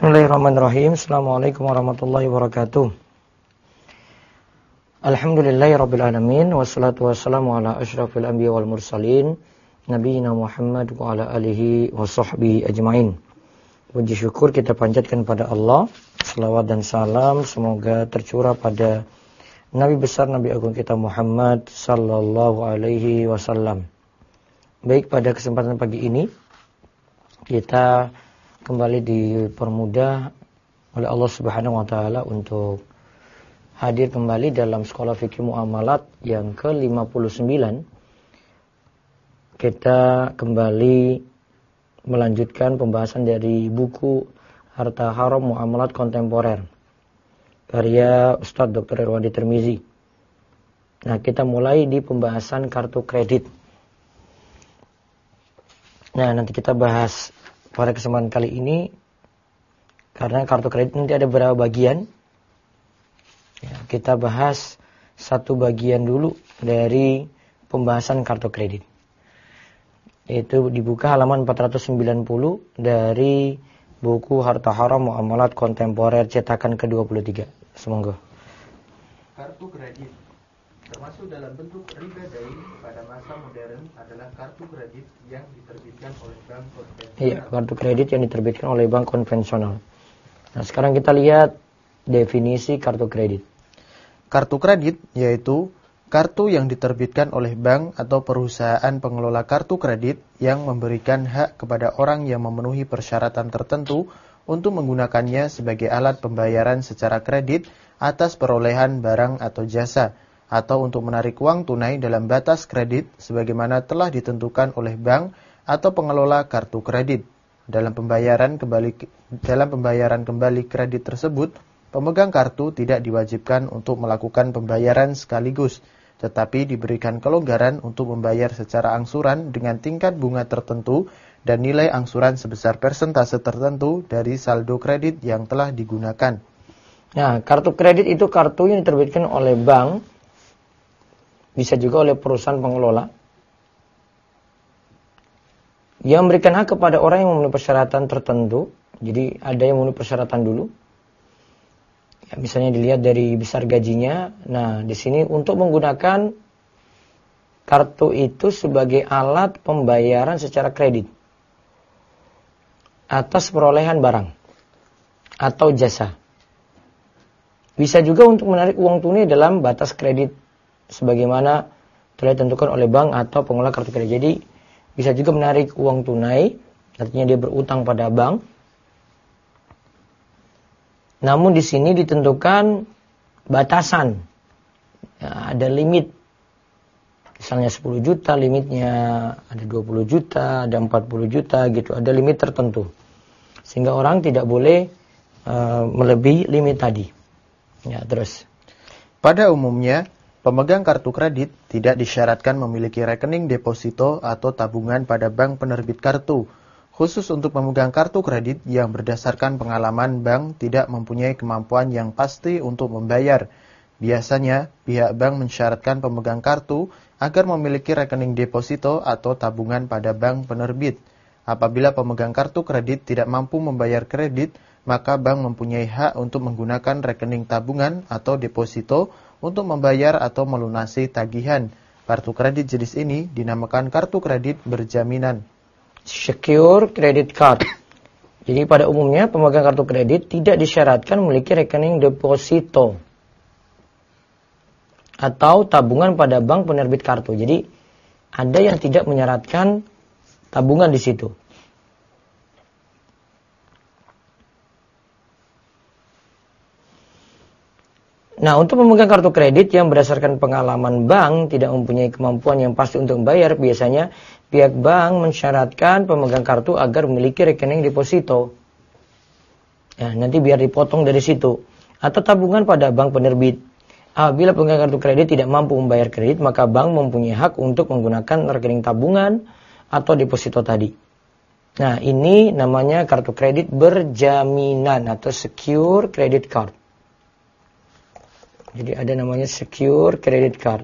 Bismillahirrahmanirrahim. Assalamualaikum warahmatullahi wabarakatuh. Alhamdulillahirabbil alamin wassalatu wassalamu ala asyrafil anbiya wal mursalin nabiyina Muhammad wa ala alihi washabbihi ajmain. Puji syukur kita panjatkan pada Allah. Selawat dan salam semoga tercurah pada Nabi besar Nabi agung kita Muhammad sallallahu alaihi wasallam. Baik, pada kesempatan pagi ini kita kembali dipermudah oleh Allah Subhanahu wa taala untuk hadir kembali dalam Sekolah Fikih Muamalat yang ke-59. Kita kembali melanjutkan pembahasan dari buku Harta Haram Muamalat Kontemporer karya Ustadz Dr. Irwandi Tirmizi. Nah, kita mulai di pembahasan kartu kredit. Nah, nanti kita bahas pada kesempatan kali ini, karena kartu kredit nanti ada beberapa bagian. Ya, kita bahas satu bagian dulu dari pembahasan kartu kredit. Itu dibuka halaman 490 dari buku Harta Haram Muamalat Kontemporer cetakan ke-23. Semoga. Kartu kredit termasuk dalam bentuk riba dain pada masa modern adalah kartu kredit yang diterbitkan oleh bank konvensional. Iya, kartu kredit yang diterbitkan oleh bank konvensional. Nah, sekarang kita lihat definisi kartu kredit. Kartu kredit yaitu kartu yang diterbitkan oleh bank atau perusahaan pengelola kartu kredit yang memberikan hak kepada orang yang memenuhi persyaratan tertentu untuk menggunakannya sebagai alat pembayaran secara kredit atas perolehan barang atau jasa, atau untuk menarik uang tunai dalam batas kredit sebagaimana telah ditentukan oleh bank atau pengelola kartu kredit. Dalam pembayaran kembali kredit tersebut, pemegang kartu tidak diwajibkan untuk melakukan pembayaran sekaligus, tetapi diberikan kelonggaran untuk membayar secara angsuran dengan tingkat bunga tertentu dan nilai angsuran sebesar persentase tertentu dari saldo kredit yang telah digunakan. Nah, kartu kredit itu kartu yang diterbitkan oleh bank, bisa juga oleh perusahaan pengelola, yang memberikan hak kepada orang yang memenuhi persyaratan tertentu. Jadi ada yang memenuhi persyaratan dulu. Ya, misalnya dilihat dari besar gajinya. Nah, di sini untuk menggunakan kartu itu sebagai alat pembayaran secara kredit atas perolehan barang atau jasa. Bisa juga untuk menarik uang tunai dalam batas kredit sebagaimana telah ditentukan oleh bank atau pengelola kartu kredit. Jadi bisa juga menarik uang tunai, artinya dia berutang pada bank. Namun di sini ditentukan batasan. Ya, ada limit. Misalnya 10 juta limitnya, ada 20 juta, ada 40 juta gitu, ada limit tertentu. Sehingga orang tidak boleh melebihi limit tadi. Ya, terus. Pada umumnya, pemegang kartu kredit tidak disyaratkan memiliki rekening deposito atau tabungan pada bank penerbit kartu. Khusus untuk pemegang kartu kredit yang berdasarkan pengalaman bank tidak mempunyai kemampuan yang pasti untuk membayar. Biasanya, pihak bank mensyaratkan pemegang kartu agar memiliki rekening deposito atau tabungan pada bank penerbit. Apabila pemegang kartu kredit tidak mampu membayar kredit, maka bank mempunyai hak untuk menggunakan rekening tabungan atau deposito untuk membayar atau melunasi tagihan. Kartu kredit jenis ini dinamakan kartu kredit berjaminan. Secure credit card. Jadi pada umumnya pemegang kartu kredit tidak disyaratkan memiliki rekening deposito atau tabungan pada bank penerbit kartu. Jadi ada yang tidak menyaratkan tabungan di situ. Nah, untuk memegang kartu kredit yang berdasarkan pengalaman bank tidak mempunyai kemampuan yang pasti untuk membayar, biasanya pihak bank mensyaratkan pemegang kartu agar memiliki rekening deposito. Ya, nanti biar dipotong dari situ. Atau tabungan pada bank penerbit. Apabila pemegang kartu kredit tidak mampu membayar kredit, maka bank mempunyai hak untuk menggunakan rekening tabungan atau deposito tadi. Nah, ini namanya kartu kredit berjaminan atau secure credit card. Jadi ada namanya secure credit card.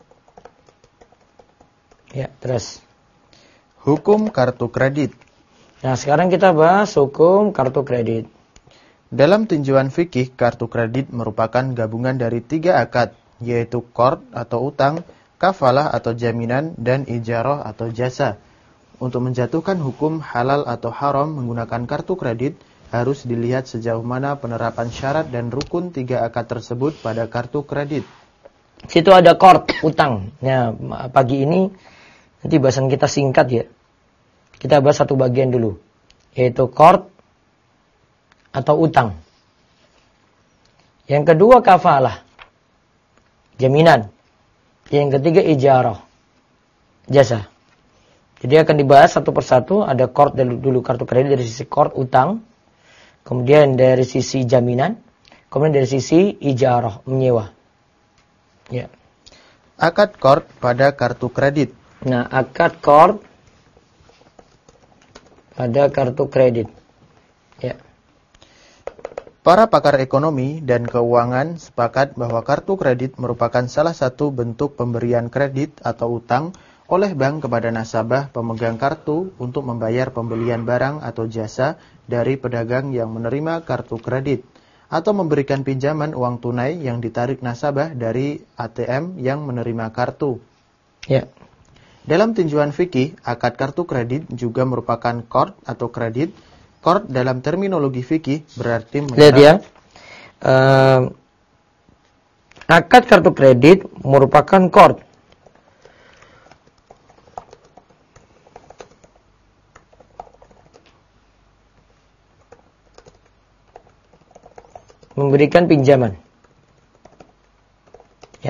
Ya, terus. Hukum kartu kredit. Nah, sekarang kita bahas hukum kartu kredit. Dalam tinjauan fikih, kartu kredit merupakan gabungan dari 3 akad, yaitu qard atau utang, kafalah atau jaminan, dan ijarah atau jasa. Untuk menjatuhkan hukum halal atau haram menggunakan kartu kredit, harus dilihat sejauh mana penerapan syarat dan rukun 3 akad tersebut pada kartu kredit. Situ ada qard, utang. Nah, pagi ini nanti bahasan kita singkat ya. Kita bahas satu bagian dulu, yaitu qard atau utang. Yang kedua kafalah, jaminan. Yang ketiga ijarah, jasa. Jadi akan dibahas satu persatu. Ada qard dulu kartu kredit dari sisi qard utang, kemudian dari sisi jaminan, kemudian dari sisi ijarah menyewa. Ya. Akad qard pada kartu kredit. Nah, akad qard pada kartu kredit. Ya. Para pakar ekonomi dan keuangan sepakat bahwa kartu kredit merupakan salah satu bentuk pemberian kredit atau utang oleh bank kepada nasabah pemegang kartu untuk membayar pembelian barang atau jasa dari pedagang yang menerima kartu kredit, atau memberikan pinjaman uang tunai yang ditarik nasabah dari ATM yang menerima kartu. Ya. Dalam tinjauan fikih, akad kartu kredit juga merupakan qard atau kredit. Qard dalam terminologi fikih berarti Lihat ya. Akad kartu kredit merupakan qard. Memberikan pinjaman. Ya.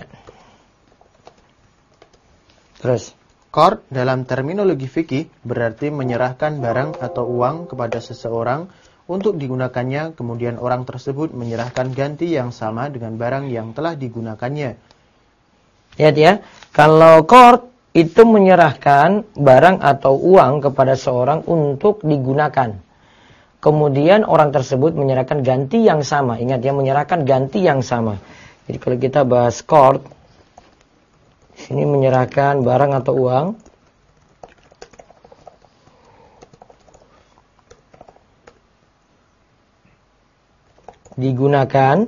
Terus. Qard dalam terminologi fikih berarti menyerahkan barang atau uang kepada seseorang untuk digunakannya, kemudian orang tersebut menyerahkan ganti yang sama dengan barang yang telah digunakannya. Lihat ya, kalau qard itu menyerahkan barang atau uang kepada seorang untuk digunakan. Kemudian orang tersebut menyerahkan ganti yang sama. Ingat ya, menyerahkan ganti yang sama. Jadi kalau kita bahas qard, sini menyerahkan barang atau uang digunakan,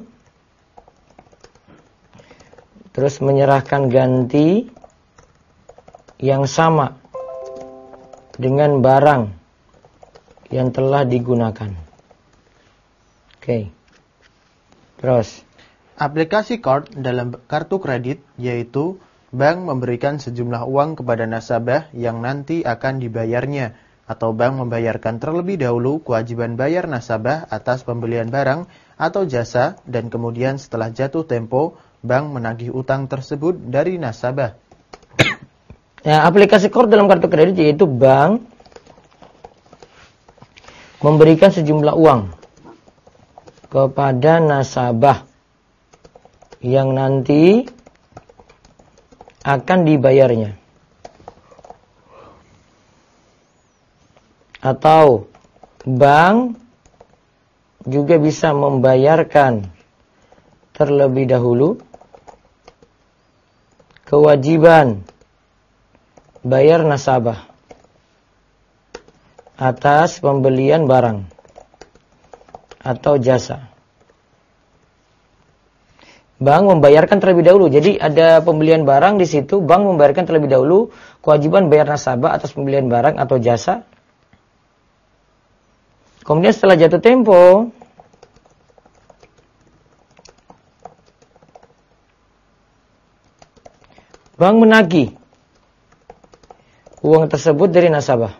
terus menyerahkan ganti yang sama dengan barang yang telah digunakan. Oke. Terus aplikasi qard dalam kartu kredit yaitu bank memberikan sejumlah uang kepada nasabah yang nanti akan dibayarnya, atau bank membayarkan terlebih dahulu kewajiban bayar nasabah atas pembelian barang atau jasa, dan kemudian setelah jatuh tempo, bank menagih utang tersebut dari nasabah. Nah, aplikasi qard dalam kartu kredit yaitu bank memberikan sejumlah uang kepada nasabah yang nanti akan dibayarnya, atau bank juga bisa membayarkan terlebih dahulu kewajiban bayar nasabah atas pembelian barang atau jasa. Bank membayarkan terlebih dahulu. Jadi ada pembelian barang di situ, bank membayarkan terlebih dahulu kewajiban bayar nasabah atas pembelian barang atau jasa. Kemudian setelah jatuh tempo, bank menagih uang tersebut dari nasabah.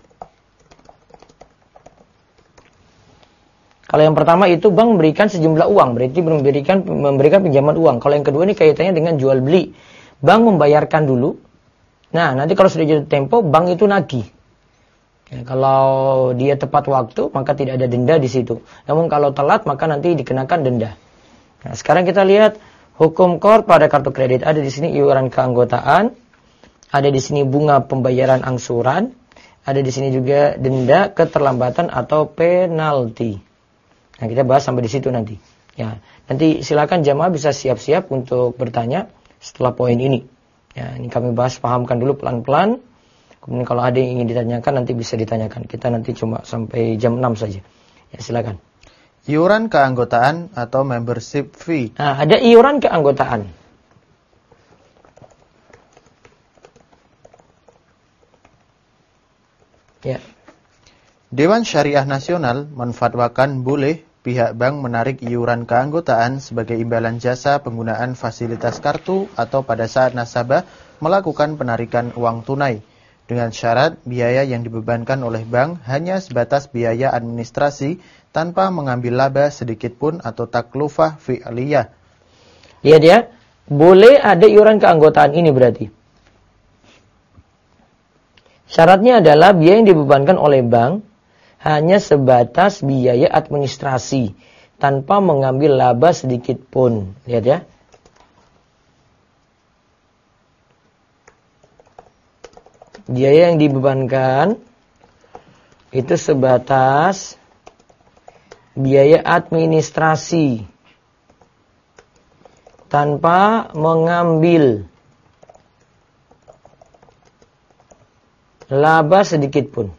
Kalau yang pertama itu bank memberikan sejumlah uang, berarti memberikan pinjaman uang. Kalau yang kedua ini kaitannya dengan jual beli. Bank membayarkan dulu. Nah, nanti kalau sudah jatuh tempo, bank itu nagih. Ya, kalau dia tepat waktu, maka tidak ada denda di situ. Namun kalau telat, maka nanti dikenakan denda. Nah, sekarang kita lihat hukum qard pada kartu kredit. Ada di sini iuran keanggotaan, ada di sini bunga pembayaran angsuran, ada di sini juga denda keterlambatan atau penalti. Nah, kita bahas sampai di situ nanti. Ya, nanti silakan jamaah bisa siap-siap untuk bertanya setelah poin ini. Ya, ini kami bahas, pahamkan dulu pelan-pelan. Kemudian kalau ada yang ingin ditanyakan nanti bisa ditanyakan. Kita nanti cuma sampai jam 6 saja. Ya, silakan. Iuran keanggotaan atau membership fee. Nah, ada iuran keanggotaan. Ya. Dewan Syariah Nasional menfatwakan boleh pihak bank menarik iuran keanggotaan sebagai imbalan jasa penggunaan fasilitas kartu atau pada saat nasabah melakukan penarikan uang tunai. Dengan syarat biaya yang dibebankan oleh bank hanya sebatas biaya administrasi tanpa mengambil laba sedikit pun atau taklufah fi'liyah. Lihat ya, boleh ada iuran keanggotaan ini berarti. Syaratnya adalah biaya yang dibebankan oleh bank hanya sebatas biaya administrasi tanpa mengambil laba sedikit pun. Lihat ya. Biaya yang dibebankan itu sebatas biaya administrasi tanpa mengambil laba sedikit pun.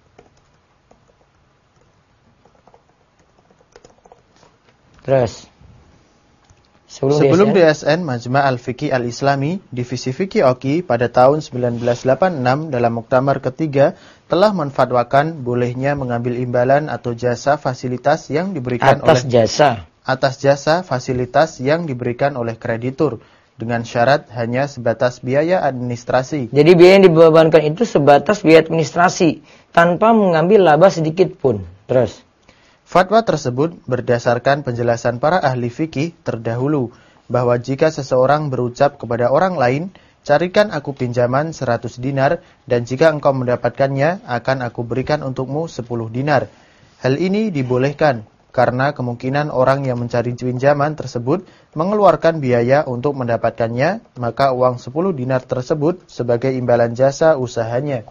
Terus. Sebelum DSN Majma' Al-Fiqih Al-Islami, Divisi Fikih OKI pada tahun 1986 dalam muktamar ketiga telah menfatwakan bolehnya mengambil imbalan atau jasa fasilitas yang diberikan atas jasa fasilitas yang diberikan oleh kreditur dengan syarat hanya sebatas biaya administrasi. Jadi biaya yang dibebankan itu sebatas biaya administrasi tanpa mengambil laba sedikit pun. Terus. Fatwa tersebut berdasarkan penjelasan para ahli fikih terdahulu bahwa jika seseorang berucap kepada orang lain, carikan aku pinjaman 100 dinar dan jika engkau mendapatkannya akan aku berikan untukmu 10 dinar. Hal ini dibolehkan karena kemungkinan orang yang mencari pinjaman tersebut mengeluarkan biaya untuk mendapatkannya, maka uang 10 dinar tersebut sebagai imbalan jasa usahanya.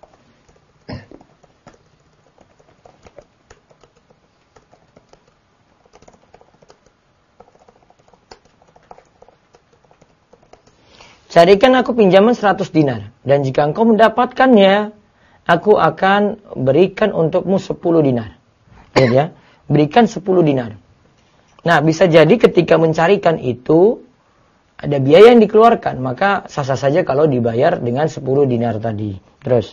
Carikan aku pinjaman 100 dinar. Dan jika engkau mendapatkannya, aku akan berikan untukmu 10 dinar. Ya, berikan 10 dinar. Nah, bisa jadi ketika mencarikan itu, ada biaya yang dikeluarkan. Maka sah-sah saja kalau dibayar dengan 10 dinar tadi. Terus.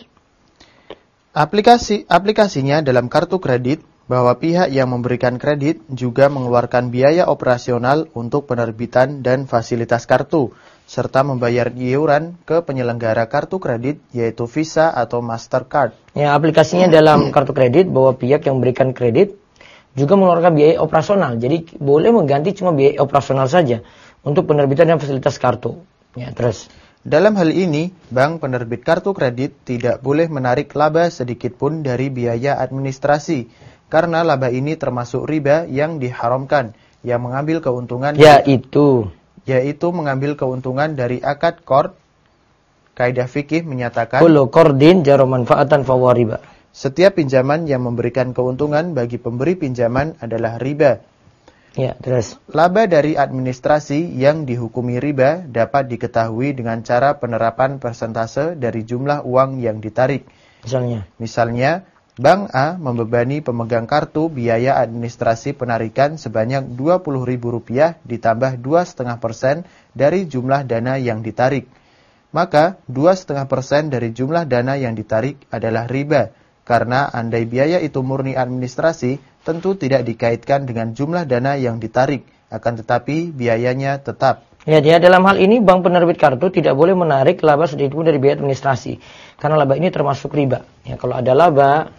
Aplikasinya dalam kartu kredit, bahwa pihak yang memberikan kredit juga mengeluarkan biaya operasional untuk penerbitan dan fasilitas kartu, serta membayar iuran ke penyelenggara kartu kredit yaitu Visa atau Mastercard. Ya, aplikasinya dalam kartu kredit bahwa pihak yang memberikan kredit juga mengeluarkan biaya operasional. Jadi boleh mengganti cuma biaya operasional saja untuk penerbitan dan fasilitas kartu. Ya, terus. Dalam hal ini, bank penerbit kartu kredit tidak boleh menarik laba sedikit pun dari biaya administrasi karena laba ini termasuk riba yang diharamkan, yang mengambil keuntungan yaitu mengambil keuntungan dari akad qard. Kaidah fikih menyatakan kullu qardin jara manfaatan fahuwa riba. Setiap pinjaman yang memberikan keuntungan bagi pemberi pinjaman adalah riba. Ya, terus. Laba dari administrasi yang dihukumi riba dapat diketahui dengan cara penerapan persentase dari jumlah uang yang ditarik. Misalnya, Bank A membebani pemegang kartu biaya administrasi penarikan sebanyak Rp20.000 ditambah 2,5% dari jumlah dana yang ditarik. Maka 2,5% dari jumlah dana yang ditarik adalah riba, karena andai biaya itu murni administrasi, tentu tidak dikaitkan dengan jumlah dana yang ditarik, akan tetapi biayanya tetap. Ya, dalam hal ini bank penerbit kartu tidak boleh menarik laba sedikitpun dari biaya administrasi, karena laba ini termasuk riba. Ya, kalau ada laba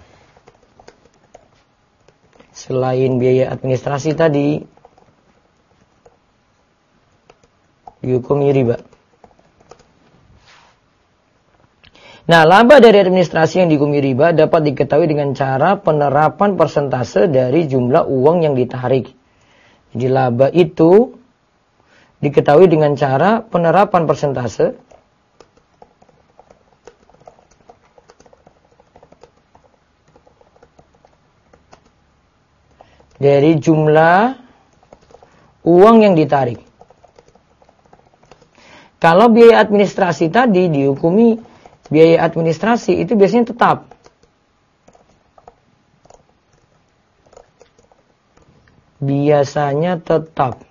selain biaya administrasi tadi, dihukumi riba. Nah, laba dari administrasi yang dihukumi riba dapat diketahui dengan cara penerapan persentase dari jumlah uang yang ditarik. Jadi laba itu diketahui dengan cara penerapan persentase dari jumlah uang yang ditarik. Kalau biaya administrasi tadi dihukumi biaya administrasi itu biasanya tetap. Biasanya tetap.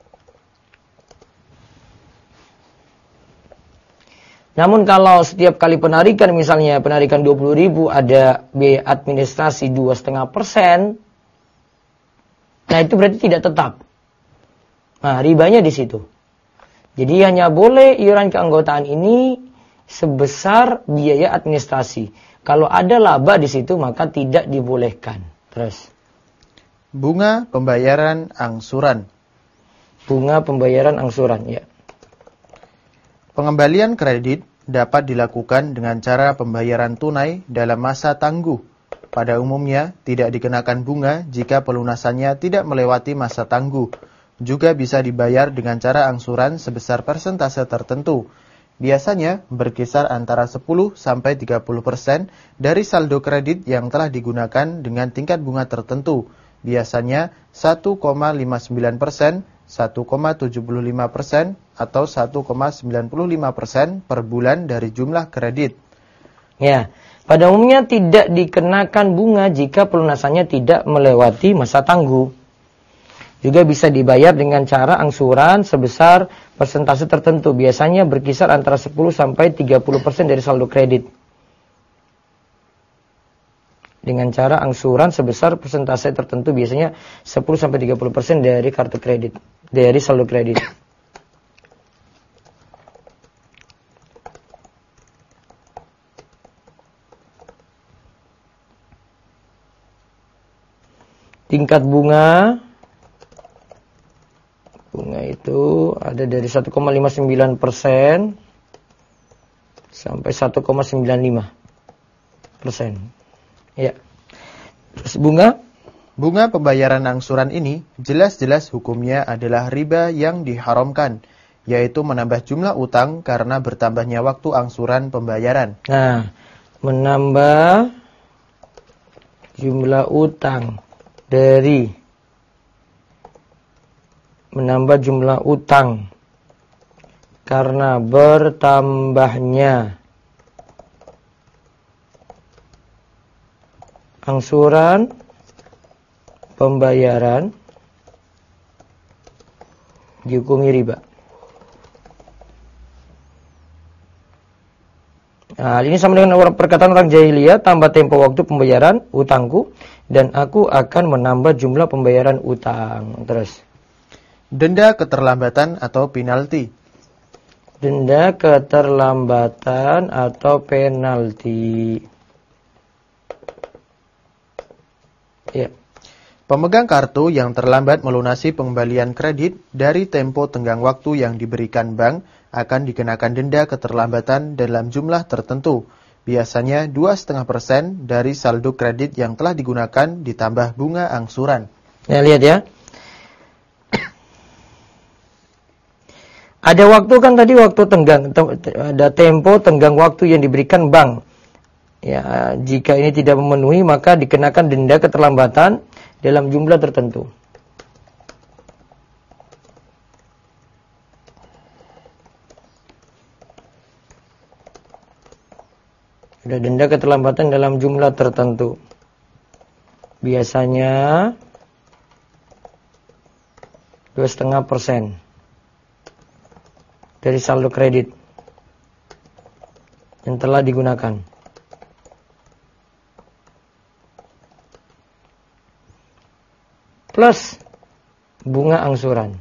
Namun kalau setiap kali penarikan, misalnya penarikan 20.000 ada biaya administrasi 2,5%, nah itu berarti tidak tetap. Nah, ribanya di situ. Jadi hanya boleh iuran keanggotaan ini sebesar biaya administrasi. Kalau ada laba di situ maka tidak dibolehkan. Terus. Bunga pembayaran angsuran. Bunga pembayaran angsuran, ya. Pengembalian kredit dapat dilakukan dengan cara pembayaran tunai dalam masa tangguh. Pada umumnya tidak dikenakan bunga jika pelunasannya tidak melewati masa tangguh. Juga bisa dibayar dengan cara angsuran sebesar persentase tertentu. Biasanya berkisar antara 10-30% dari saldo kredit yang telah digunakan dengan tingkat bunga tertentu. Biasanya 1,59%, 1,75% atau 1,95% per bulan dari jumlah kredit. Ya, pada umumnya tidak dikenakan bunga jika pelunasannya tidak melewati masa tangguh. Juga bisa dibayar dengan cara angsuran sebesar persentase tertentu. Biasanya berkisar antara 10-30% dari saldo kredit. Dengan cara angsuran sebesar persentase tertentu, biasanya 10-30% dari kartu kredit, dari saldo kredit. Tingkat bunga itu ada dari 1,59% sampai 1,95%. Ya. Terus bunga pembayaran angsuran ini jelas-jelas hukumnya adalah riba yang diharamkan, yaitu menambah jumlah utang karena bertambahnya waktu angsuran pembayaran. Nah, menambah jumlah utang dari menambah jumlah utang karena bertambahnya angsuran pembayaran dihukumi riba. Nah, ini sama dengan perkataan orang jahiliyah, tambah tempo waktu pembayaran utangku dan aku akan menambah jumlah pembayaran utang. Terus denda keterlambatan atau penalti. Denda keterlambatan atau penalti. Ya. Pemegang kartu yang terlambat melunasi pengembalian kredit dari tempo tenggang waktu yang diberikan bank akan dikenakan denda keterlambatan dalam jumlah tertentu. Biasanya 2,5% dari saldo kredit yang telah digunakan ditambah bunga angsuran. Ya, lihat ya. Ada waktu kan tadi waktu tenggang, ada tempo tenggang waktu yang diberikan bank. Ya, jika ini tidak memenuhi maka dikenakan denda keterlambatan dalam jumlah tertentu. Ada denda keterlambatan dalam jumlah tertentu. Biasanya 2,5% dari saldo kredit yang telah digunakan. Plus bunga angsuran.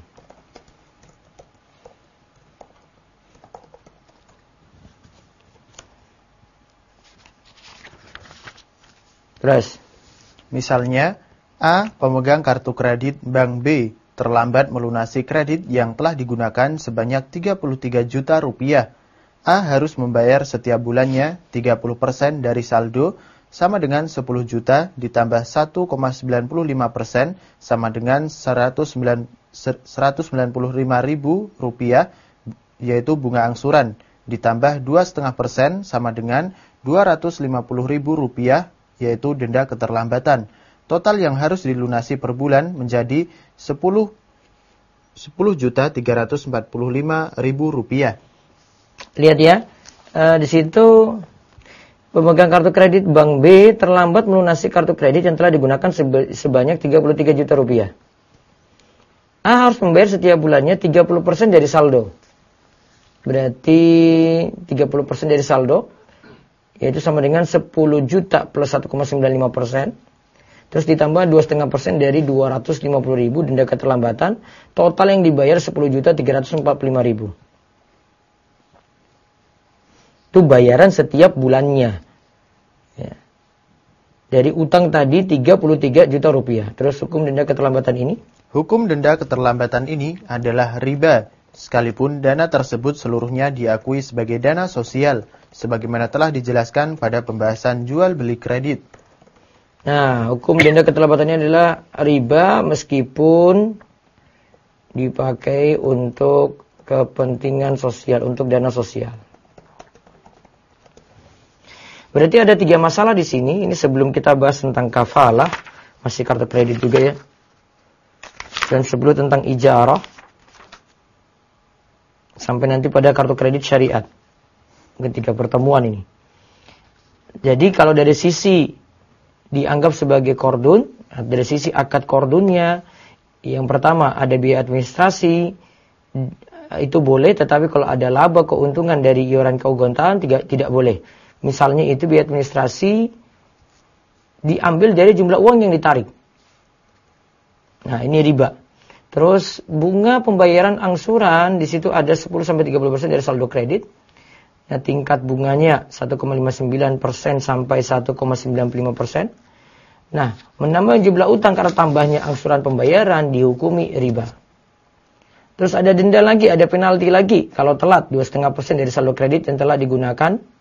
Terus, misalnya A, pemegang kartu kredit bank B terlambat melunasi kredit yang telah digunakan sebanyak 33 juta rupiah. A harus membayar setiap bulannya 30% dari saldo sama dengan 10 juta ditambah 1,95% sama dengan 195.000 rupiah, yaitu bunga angsuran, ditambah 2,5% sama dengan 250.000 rupiah, yaitu denda keterlambatan. Total yang harus dilunasi per bulan menjadi 10.345.000 rupiah. Lihat ya, di situ Pemegang kartu kredit Bank B terlambat melunasi kartu kredit yang telah digunakan sebanyak 33 juta rupiah. A harus membayar setiap bulannya 30% dari saldo. Berarti 30% dari saldo, yaitu sama dengan 10 juta plus 1,95%. Terus ditambah 2,5% dari 250.000 denda keterlambatan. Total yang dibayar 10.345.000. Itu bayaran setiap bulannya. Ya. Dari utang tadi 33 juta rupiah. Terus hukum denda keterlambatan ini? Hukum denda keterlambatan ini adalah riba, sekalipun dana tersebut seluruhnya diakui sebagai dana sosial, sebagaimana telah dijelaskan pada pembahasan jual beli kredit. Nah, hukum denda keterlambatannya adalah riba meskipun dipakai untuk kepentingan sosial, untuk dana sosial. Berarti ada 3 masalah di sini. Ini sebelum kita bahas tentang kafalah, masih kartu kredit juga ya. Dan sebelum tentang ijarah, sampai nanti pada kartu kredit syariat. Ketika pertemuan ini. Jadi kalau dari sisi dianggap sebagai kordun, dari sisi akad kordunnya, yang pertama ada biaya administrasi, itu boleh, tetapi kalau ada laba keuntungan dari iuran keanggotaan tidak boleh. Misalnya itu biaya administrasi diambil dari jumlah uang yang ditarik. Nah, ini riba. Terus bunga pembayaran angsuran di situ ada 10-30% dari saldo kredit. Nah, tingkat bunganya 1,59% sampai 1,95%. Nah, menambah jumlah utang karena tambahnya angsuran pembayaran dihukumi riba. Terus ada denda lagi, ada penalti lagi kalau telat 2,5% dari saldo kredit yang telah digunakan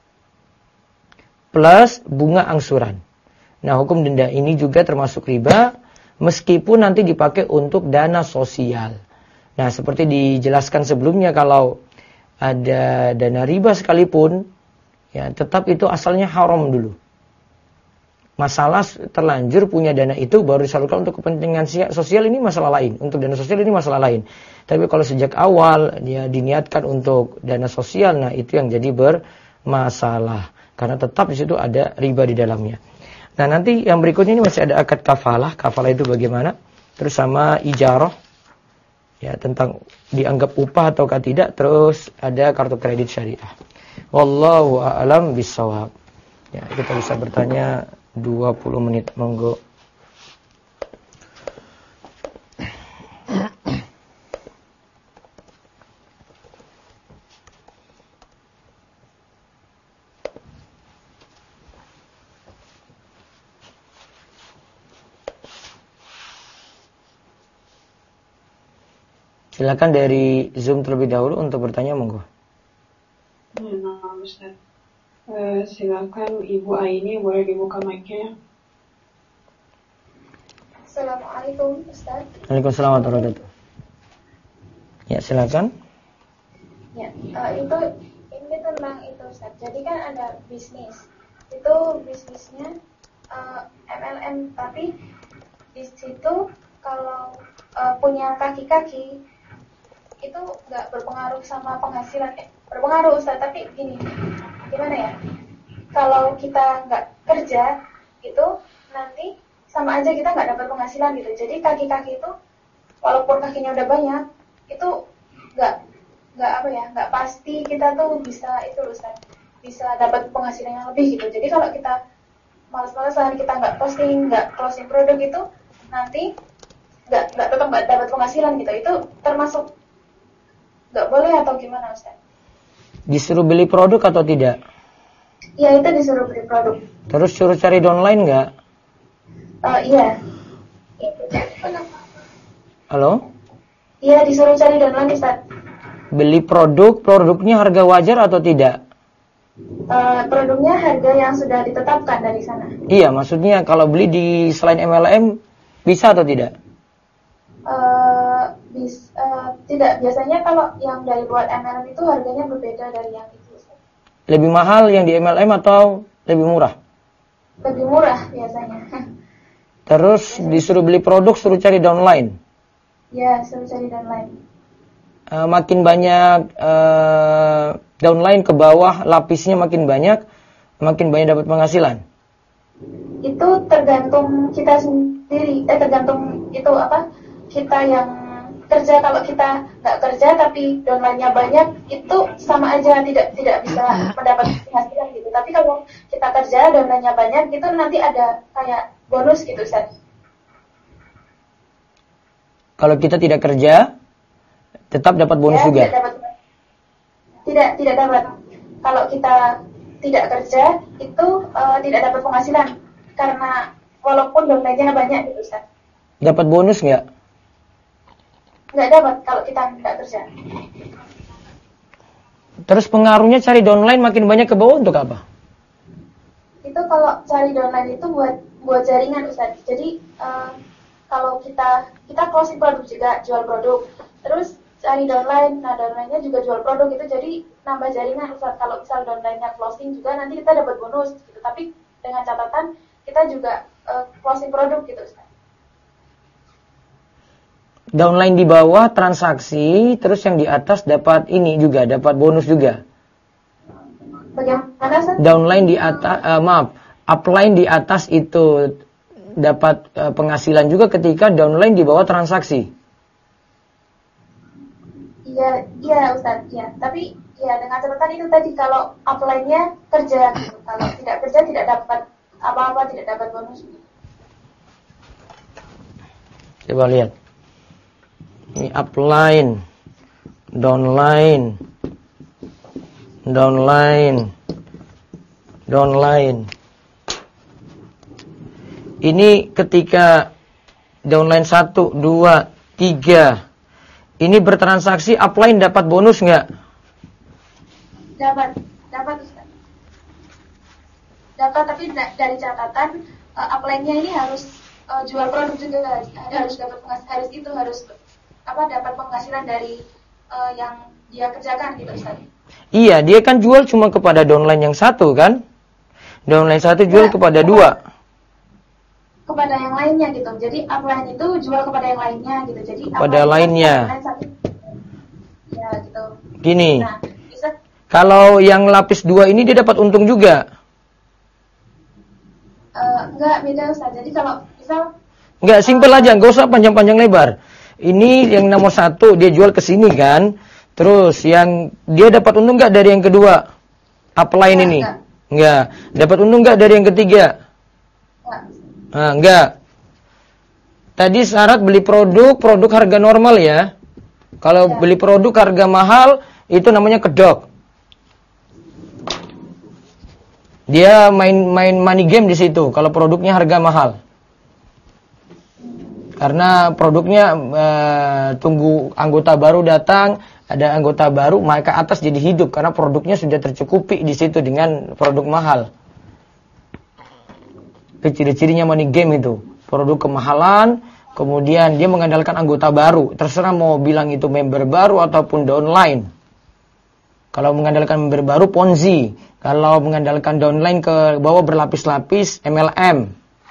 plus bunga angsuran. Nah, hukum denda ini juga termasuk riba meskipun nanti dipakai untuk dana sosial. Nah, seperti dijelaskan sebelumnya, kalau ada dana riba sekalipun, ya tetap itu asalnya haram dulu. Masalah terlanjur punya dana itu baru disalurkan untuk kepentingan sosial, ini masalah lain. Untuk dana sosial ini masalah lain. Tapi kalau sejak awal ya diniatkan untuk dana sosial, nah itu yang jadi bermasalah. Karena tetap di situ ada riba di dalamnya. Nah, nanti yang berikutnya ini masih ada akad kafalah. Kafalah itu bagaimana? Terus sama ijarah. Ya, tentang dianggap upah ataukah tidak. Terus ada kartu kredit syariah. Wallahu a'lam bishawab. Ya, kita bisa bertanya 20 menit. Monggo. Silakan dari Zoom terlebih dahulu untuk bertanya, monggo. Nah, Ustaz. Silakan Ibu Aini, boleh dibuka mic-nya. Assalamualaikum, Ustaz. Waalaikumsalam warahmatullahi wabarakatuh. Ya, silakan. Ya, ini tentang itu, Ustaz. Jadi kan ada bisnis. Itu bisnisnya MLM, tapi di situ kalau punya kaki-kaki itu nggak berpengaruh sama penghasilan. Berpengaruh, Ustaz, tapi gini, gimana ya? Kalau kita nggak kerja itu nanti sama aja kita nggak dapat penghasilan gitu. Jadi kaki-kaki itu walaupun kakinya udah banyak itu nggak pasti kita tuh bisa itu, Ustaz, bisa dapat penghasilan yang lebih gitu. Jadi kalau kita malas-malasan, kita nggak posting, nggak closing produk itu nanti tetap nggak dapat penghasilan gitu. Itu termasuk nggak boleh atau gimana, Ustaz? Disuruh beli produk atau tidak? Iya, itu disuruh beli produk. Terus suruh cari downline nggak? Iya. Halo? Iya, disuruh cari downline, Ustaz. Beli produknya harga wajar atau tidak? Produknya harga yang sudah ditetapkan dari sana. Iya, maksudnya kalau beli di selain MLM bisa atau tidak? Tidak, biasanya kalau yang dari buat MLM itu harganya berbeda dari yang itu. Lebih mahal yang di MLM atau lebih murah? Lebih murah biasanya. Terus disuruh beli produk, suruh cari downline. Ya, suruh cari downline. Makin banyak downline ke bawah, lapisnya makin banyak, makin banyak dapat penghasilan? Itu tergantung kita sendiri, tergantung itu apa, kita yang kerja. Kalau kita nggak kerja tapi downline-nya banyak, itu sama aja tidak bisa mendapat penghasilan gitu. Tapi kalau kita kerja downline-nya banyak, itu nanti ada kayak bonus gitu, Ustaz. Kalau kita tidak kerja, tetap dapat bonus juga? Tidak dapat. Kalau kita tidak kerja, itu tidak dapat penghasilan. Karena walaupun downline-nya banyak gitu, Ustaz. Dapat bonus nggak? Nggak dapat kalau kita nggak kerja. Terus pengaruhnya cari downline makin banyak ke bawah untuk apa? Itu kalau cari downline itu buat jaringan, Ustaz. Jadi kalau kita closing produk juga, jual produk. Terus cari downline, nah downline-nya juga jual produk gitu. Jadi nambah jaringan, Ustaz. Kalau misal downline-nya closing juga, nanti kita dapat bonus gitu. Tapi dengan catatan kita juga closing produk gitu, Ustaz. Downline di bawah transaksi, terus yang di atas dapat ini juga, dapat bonus juga. Bagaimana, Ustaz? Downline di atas, upline di atas itu dapat penghasilan juga ketika downline di bawah transaksi. Iya, Ustaz. Iya. Tapi ya dengan catatan itu tadi, kalau upline-nya kerja gitu. Kalau tidak kerja tidak dapat apa-apa, tidak dapat bonus. Coba lihat. Ini upline, downline. Ini ketika downline 1, 2, 3 ini bertransaksi, upline dapat bonus nggak? Dapat Ustaz. Dapat, tapi dari catatan upline-nya ini harus jual produk juga, harus dapat penghasilan, harus dapat penghasilan dari yang dia kerjakan gitu, Ustaz. Iya, dia kan jual cuma kepada downline yang satu kan? Downline satu jual kepada 2. Kepada yang lainnya gitu. Jadi upline itu jual kepada yang lainnya gitu. Jadi pada lainnya. Ya gitu. Gini. Nah, bisa. Kalau yang lapis 2 ini dia dapat untung juga. Enggak, beda, Ustaz. Jadi kalau misal enggak, simpel aja, enggak usah panjang-panjang lebar. Ini yang nomor 1 dia jual ke sini kan. Terus yang dia dapat untung enggak dari yang kedua? Upline ini? Enggak. Dapat untung enggak dari yang ketiga? Enggak. Tadi syarat beli produk harga normal ya. Kalau beli produk harga mahal, itu namanya kedok. Dia main money game di situ kalau produknya harga mahal. Karena produknya tunggu anggota baru datang, ada anggota baru, maka atas jadi hidup karena produknya sudah tercukupi di situ dengan produk mahal. Ciri-cirinya money game itu, produk kemahalan, kemudian dia mengandalkan anggota baru. Terserah mau bilang itu member baru ataupun downline. Kalau mengandalkan member baru, Ponzi. Kalau mengandalkan downline ke bawah berlapis-lapis, MLM.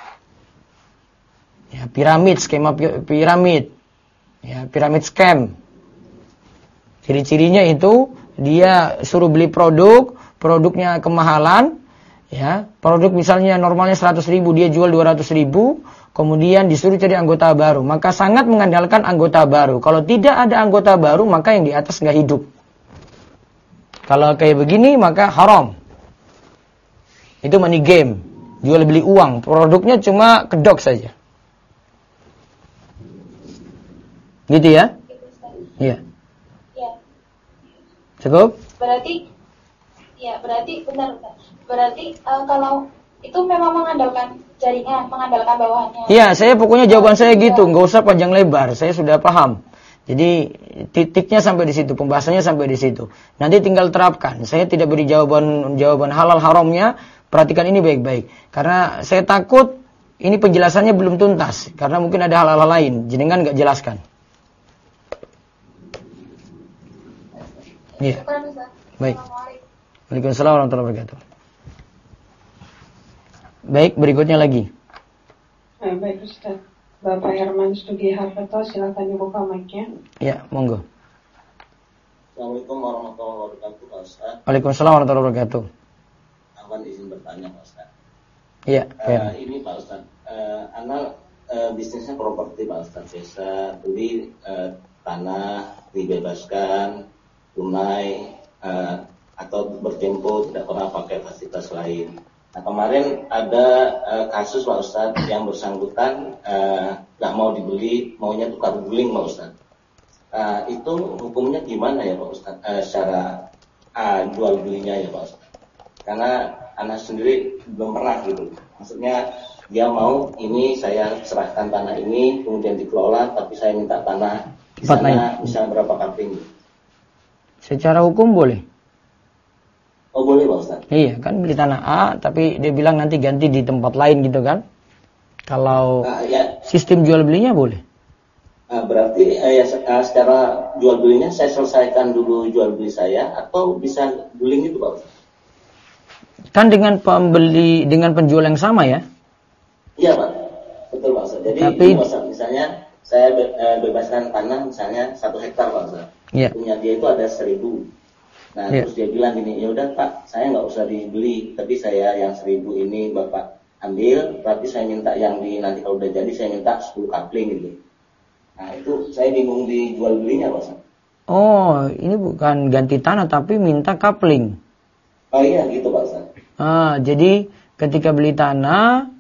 Ya, piramid, skema piramid. Ya, piramid scam. Ciri-cirinya itu dia suruh beli produk, produknya kemahalan. Ya, produk misalnya normalnya 100.000, dia jual 200.000, kemudian disuruh cari anggota baru. Maka sangat mengandalkan anggota baru. Kalau tidak ada anggota baru, maka yang di atas nggak hidup. Kalau kayak begini, maka haram. Itu money game, jual beli uang. Produknya cuma kedok saja. Gitu ya? Iya. Ya. Cukup? Berarti benar. Berarti kalau itu memang mengandalkan jaringan, mengandalkan bawahannya. Iya, saya pokoknya jawaban saya gitu, nggak usah panjang lebar. Saya sudah paham. Jadi titiknya sampai di situ, pembahasannya sampai di situ. Nanti tinggal terapkan. Saya tidak beri jawaban halal haramnya. Perhatikan ini baik-baik. Karena saya takut ini penjelasannya belum tuntas. Karena mungkin ada hal-hal lain. Jenengan nggak jelaskan. Iya. Baik. Waalaikumsalam warahmatullahi wabarakatuh. Baik, berikutnya lagi. Baik, Ustaz. Bapak Herman Studi Harveto, silakan dibuka mic-nya. Ya, monggo. Assalamualaikum warahmatullahi wabarakatuh, Pak Ustaz. Waalaikumsalam warahmatullahi wabarakatuh. Apa Afwan izin bertanya Pak Ustaz. Iya. Ini Pak Ustaz, Ana bisnisnya properti Pak Ustaz. Biasa beli tanah, dibebaskan, tunai, atau bertempo, tidak pernah pakai fasilitas lain. Nah kemarin ada kasus Pak Ustaz yang bersangkutan nggak mau dibeli, maunya tukar guling Pak Ustaz. Itu hukumnya gimana ya Pak Ustaz? Secara jual belinya ya Pak Ustaz. Karena anak sendiri belum pernah gitu. Maksudnya dia mau ini saya serahkan tanah ini kemudian dikelola, tapi saya minta tanah di sana misalnya berapa kapling. Secara hukum boleh. Oh boleh Pak Ustaz. Iya kan beli tanah A tapi dia bilang nanti ganti di tempat lain gitu kan. Kalau ya. Sistem jual belinya boleh. Berarti secara jual belinya saya selesaikan dulu jual beli saya atau bisa guling itu Pak Ustaz? Kan dengan penjual yang sama ya? Iya Pak, betul Pak Ustaz. Jadi Pak Ustaz, misalnya saya bebaskan tanah misalnya 1 hektar Pak Ustaz. Yeah. Punya dia itu ada 1.000. Nah terus dia bilang gini, ya udah Pak, saya nggak usah dibeli, tapi saya yang 1.000 ini Bapak ambil, tapi saya minta yang nanti kalau udah jadi saya minta 10 kapling gitu. Nah itu saya bingung di jual belinya Pak Ustaz. Oh, ini bukan ganti tanah tapi minta kapling. Oh iya gitu Pak Ustaz. Jadi ketika beli tanah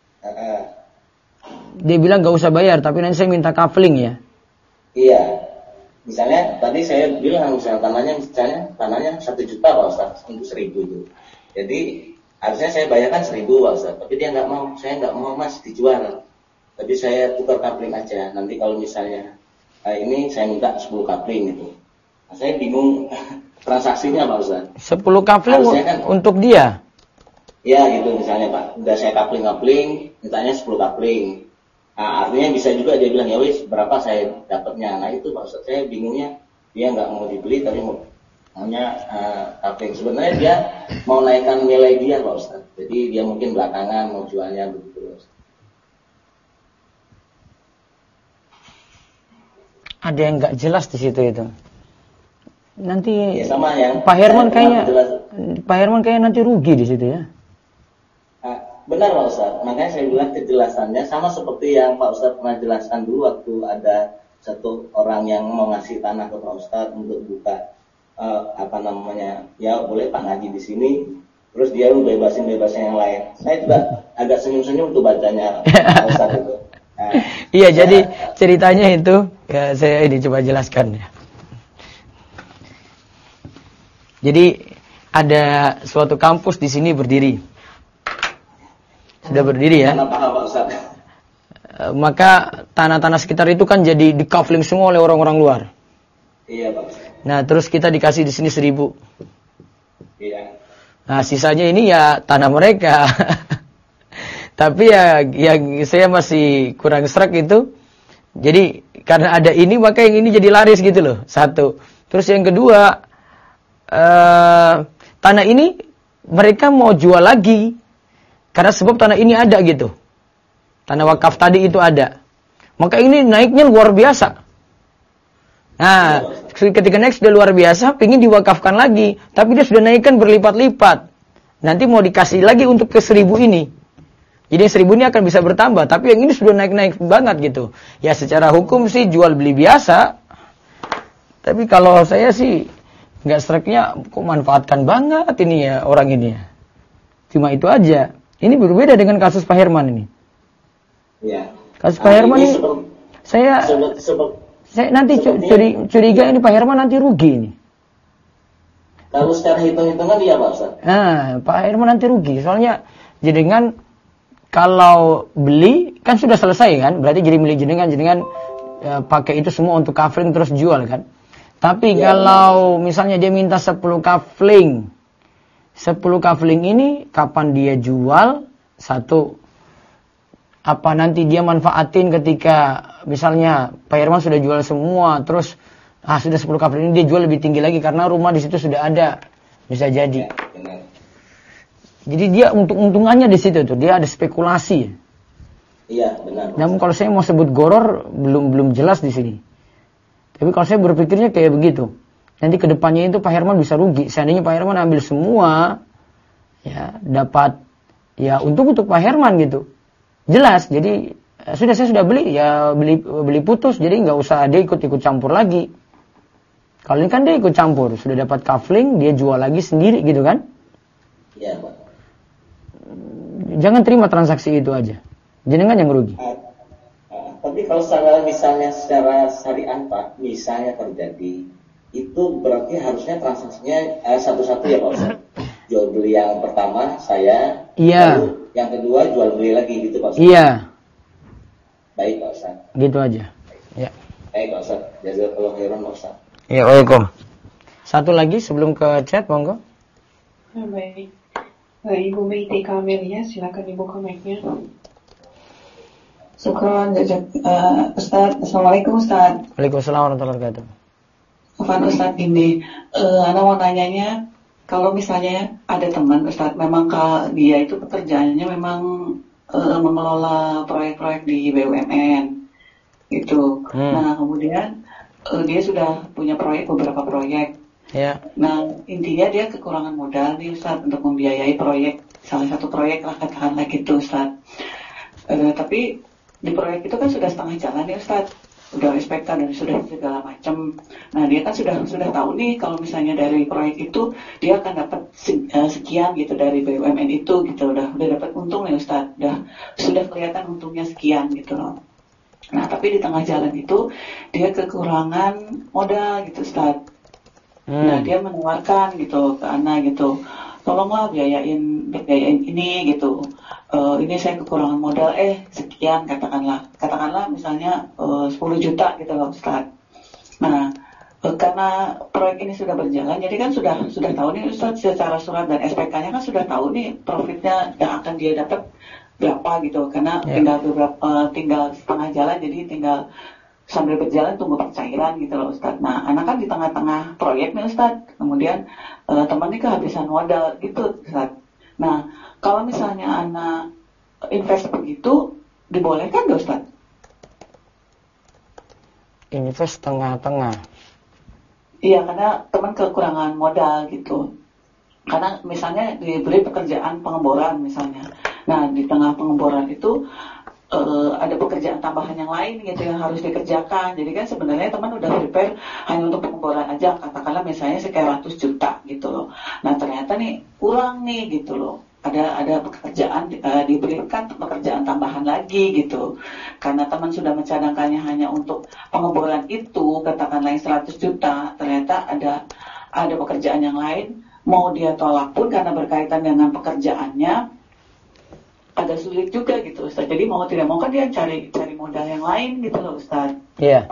dia bilang gak usah bayar, tapi nanti saya minta kapling ya. Iya. Misalnya tadi saya bilang tanahnya 1 juta Pak Ustaz untuk 1.000 itu. Jadi harusnya saya bayarkan 1.000 Pak Ustaz, tapi dia nggak mau. Saya nggak mau Mas dijual. Tapi saya tukar kapling aja. Nanti kalau misalnya ini saya minta 10 kapling gitu. Nah, saya bingung transaksinya Pak Ustaz. 10 kapling kan, untuk dia? Ya gitu misalnya Pak. Udah saya kapling, mintanya 10 kapling. Nah, artinya bisa juga dia bilang ya wis berapa saya dapatnya. Nah itu Pak Ustaz, saya bingungnya dia nggak mau dibeli tapi maunya kapling. Sebenarnya dia mau naikkan nilai dia Pak Ustaz. Jadi dia mungkin belakangan mau jualnya begitu Pak Ustaz. Ada yang nggak jelas di situ itu. Nanti ya, sama yang Pak Herman kayaknya nanti rugi di situ ya. Benar Pak Ustaz, makanya saya bilang kejelasannya sama seperti yang Pak Ustaz pernah jelaskan dulu waktu ada satu orang yang mau ngasih tanah ke Pak Ustaz untuk buka ya boleh Pak ngaji di sini, terus dia bebasin yang lain. Saya juga agak senyum-senyum tuh bacanya Pak Ustaz itu. Iya, jadi ceritanya itu ya saya ini coba jelaskan ya. Jadi ada suatu kampus di sini berdiri. Sudah berdiri ya. Maka tanah-tanah sekitar itu kan jadi di-coupling semua oleh orang-orang luar. Iya Pak. Nah terus kita dikasih di sini 1.000. Iya. Nah sisanya ini ya tanah mereka. Tapi ya yang saya masih kurang serak itu. Jadi karena ada ini maka yang ini jadi laris gitu loh. Satu. Terus yang kedua tanah ini mereka mau jual lagi. Karena sebab tanah ini ada gitu. Tanah wakaf tadi itu ada. Maka ini naiknya luar biasa. Nah, ketika naik sudah luar biasa, pingin diwakafkan lagi. Tapi dia sudah naikkan berlipat-lipat. Nanti mau dikasih lagi untuk ke 1.000 ini. Jadi 1.000 ini akan bisa bertambah. Tapi yang ini sudah naik-naik banget gitu. Ya secara hukum sih jual beli biasa. Tapi kalau saya sih nggak streknya kok manfaatkan banget ini ya orang ini ya. Cuma itu aja. Ini berbeda dengan kasus Pak Herman ini. Ya. Kasus Pak Herman ini saya nanti curiga ini Pak Herman nanti rugi ini. Kalau secara hitung-hitungan iya Pak Ustaz. Nah, Pak Herman nanti rugi. Soalnya jenengan kalau beli kan sudah selesai kan? Berarti jadi milik jenengan pakai itu semua untuk kafling terus jual kan? Tapi ya, kalau misalnya dia minta 10 kafling. 10 kafling ini kapan dia jual? Satu, apa nanti dia manfaatin ketika misalnya Pak Herman sudah jual semua, terus sudah 10 kafling ini dia jual lebih tinggi lagi karena rumah di situ sudah ada, bisa jadi. Ya, jadi dia untung-untungannya di situ tuh, dia ada spekulasi. Iya benar. Namun kalau saya mau sebut goror belum jelas di sini. Tapi kalau saya berpikirnya kayak begitu. Nanti kedepannya itu Pak Herman bisa rugi. Seandainya Pak Herman ambil semua, ya dapat ya untung untuk Pak Herman gitu. Jelas, jadi saya sudah beli, ya beli putus, jadi nggak usah dia ikut campur lagi. Kalau ini kan dia ikut campur, sudah dapat kafling, dia jual lagi sendiri gitu kan? Iya, Pak. Jangan terima transaksi itu aja, jenengan yang rugi. Tapi kalau misalnya secara syariah Pak, misalnya terjadi, itu berarti harusnya transaksinya satu-satu ya Pak Ustaz? Jual beli yang pertama saya, iya. Lalu yang kedua jual beli lagi gitu Pak Ustaz? Iya. Baik Pak Ustaz. Gitu aja. Ya. Baik Pak Ustaz. Jazakallahu khairan Pak Ustaz. Ya, waalaikumsalam. Satu lagi sebelum ke chat, monggo. Baik. Ibu Meitika Amelia, silakan dibuka mic-nya. Syukron, Ustaz. Assalamualaikum Ustaz. Waalaikumsalam warahmatullahi wabarakatuh. Afan Ustaz, ini Ana mau nanyanya, kalau misalnya ada teman Ustaz, memang dia itu pekerjaannya memang mengelola proyek-proyek di BUMN gitu. Nah kemudian dia sudah punya beberapa proyek. Ya. Nah intinya dia kekurangan modal nih Ustaz untuk membiayai salah satu proyek lah katakanlah gitu Ustaz. Tapi di proyek itu kan sudah setengah jalan ya Ustaz, udah SPK dan sudah segala macam. Nah dia kan sudah tahu nih kalau misalnya dari proyek itu dia akan dapat sekian gitu dari BUMN itu gitu, udah dapat untung ya Ustaz, sudah kelihatan untungnya sekian gitu loh. Nah tapi di tengah jalan itu dia kekurangan modal gitu Ustaz. Nah dia menawarkan gitu ke Ana gitu, tolonglah biayain ini gitu. Ini saya kekurangan modal sekian katakanlah misalnya 10 juta gitu loh Ustaz. Nah karena proyek ini sudah berjalan, jadi kan sudah tahu nih Ustaz secara surat dan SPK-nya kan sudah tahu nih profitnya yang akan dia dapat berapa gitu, karena tinggal setengah jalan, jadi tinggal sambil berjalan tunggu pencairan gitu loh Ustaz. Nah anak kan di tengah-tengah proyek nih Ustaz, kemudian temannya kehabisan modal gitu Ustaz. Nah kalau misalnya anak invest begitu dibolehkan nggak Ustaz? Invest tengah-tengah. Iya, karena teman kekurangan modal gitu. Karena misalnya diberi pekerjaan pengeboran misalnya. Nah di tengah pengeboran itu ada pekerjaan tambahan yang lain gitu yang harus dikerjakan. Jadi kan sebenarnya teman udah prepare hanya untuk pengeboran aja, katakanlah misalnya sekian ratus juta gitu loh. Nah ternyata nih kurang nih gitu loh. Ada pekerjaan diberikan pekerjaan tambahan lagi gitu. Karena teman sudah mencadangkannya hanya untuk pengeboran itu, katakanlah 100 juta, ternyata ada pekerjaan yang lain, mau dia tolak pun karena berkaitan dengan pekerjaannya agak sulit juga gitu Ustaz. Jadi mau tidak mau kan dia cari modal yang lain gitu loh Ustaz. Iya.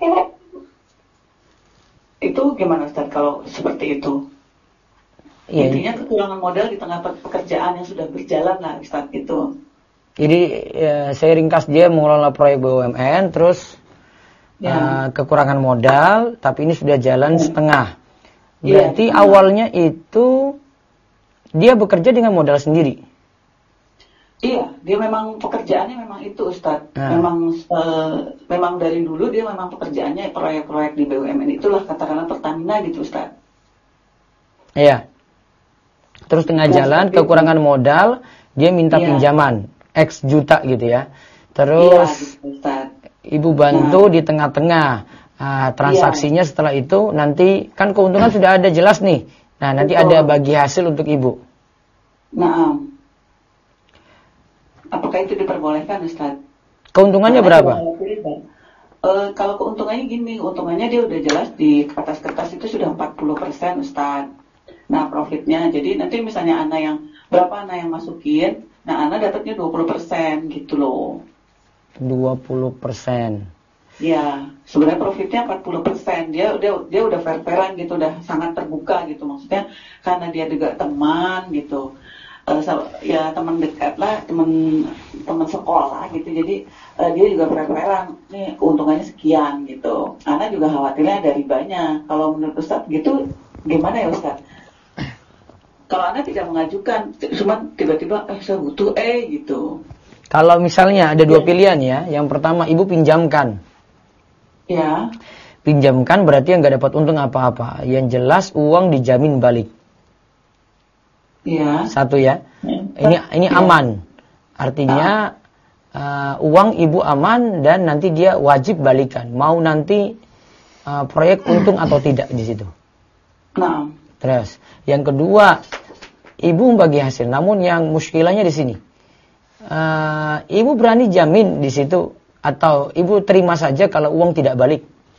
Itu gimana Ustaz kalau seperti itu? Iya. Intinya kekurangan modal di tengah pekerjaan yang sudah berjalan lah Ustaz itu. Jadi saya ringkas, dia mengelola proyek BUMN terus kekurangan modal, tapi ini sudah jalan setengah. Berarti awalnya itu dia bekerja dengan modal sendiri. Iya, dia memang pekerjaannya memang itu Ustaz. Memang dari dulu dia memang pekerjaannya proyek-proyek di BUMN itulah, katakanlah Pertamina gitu Ustaz. Iya. Terus tengah jalan kekurangan modal, dia minta pinjaman X juta gitu ya. Terus gitu, Ustaz. Ibu bantu di tengah-tengah transaksinya. Setelah itu nanti kan keuntungan sudah ada jelas nih. Nah nanti ada bagi hasil untuk ibu. Nah, apakah itu diperbolehkan Ustaz? Keuntungannya berapa? Kalau keuntungannya gini, keuntungannya dia udah jelas di kertas-kertas itu sudah 40% Ustaz. Nah profitnya, jadi nanti misalnya berapa Ana yang masukin, nah Ana dapatnya 20% gitu loh. 20%. Ya, sebenarnya profitnya 40%. Dia udah fair-fairan gitu, udah sangat terbuka gitu. Maksudnya karena dia juga teman gitu. Ya teman dekat lah, teman sekolah gitu. Jadi dia juga fair-fairan. Nih keuntungannya sekian gitu. Ana juga khawatirnya ada ribanya. Kalau menurut Ustaz gitu gimana ya Ustaz? Kalau Anda tidak mengajukan, cuma tiba-tiba saya butuh gitu. Kalau misalnya ada dua pilihan ya. Yang pertama ibu pinjamkan. Ya. Pinjamkan berarti yang nggak dapat untung apa-apa. Yang jelas uang dijamin balik. Iya. Satu ya. Ini aman. Artinya uang ibu aman dan nanti dia wajib balikan. Mau nanti proyek untung atau tidak di situ. Nah. Terus yang kedua, ibu bagi hasil. Namun yang muskilahnya di sini. Ibu berani jamin di situ atau ibu terima saja kalau uang tidak balik?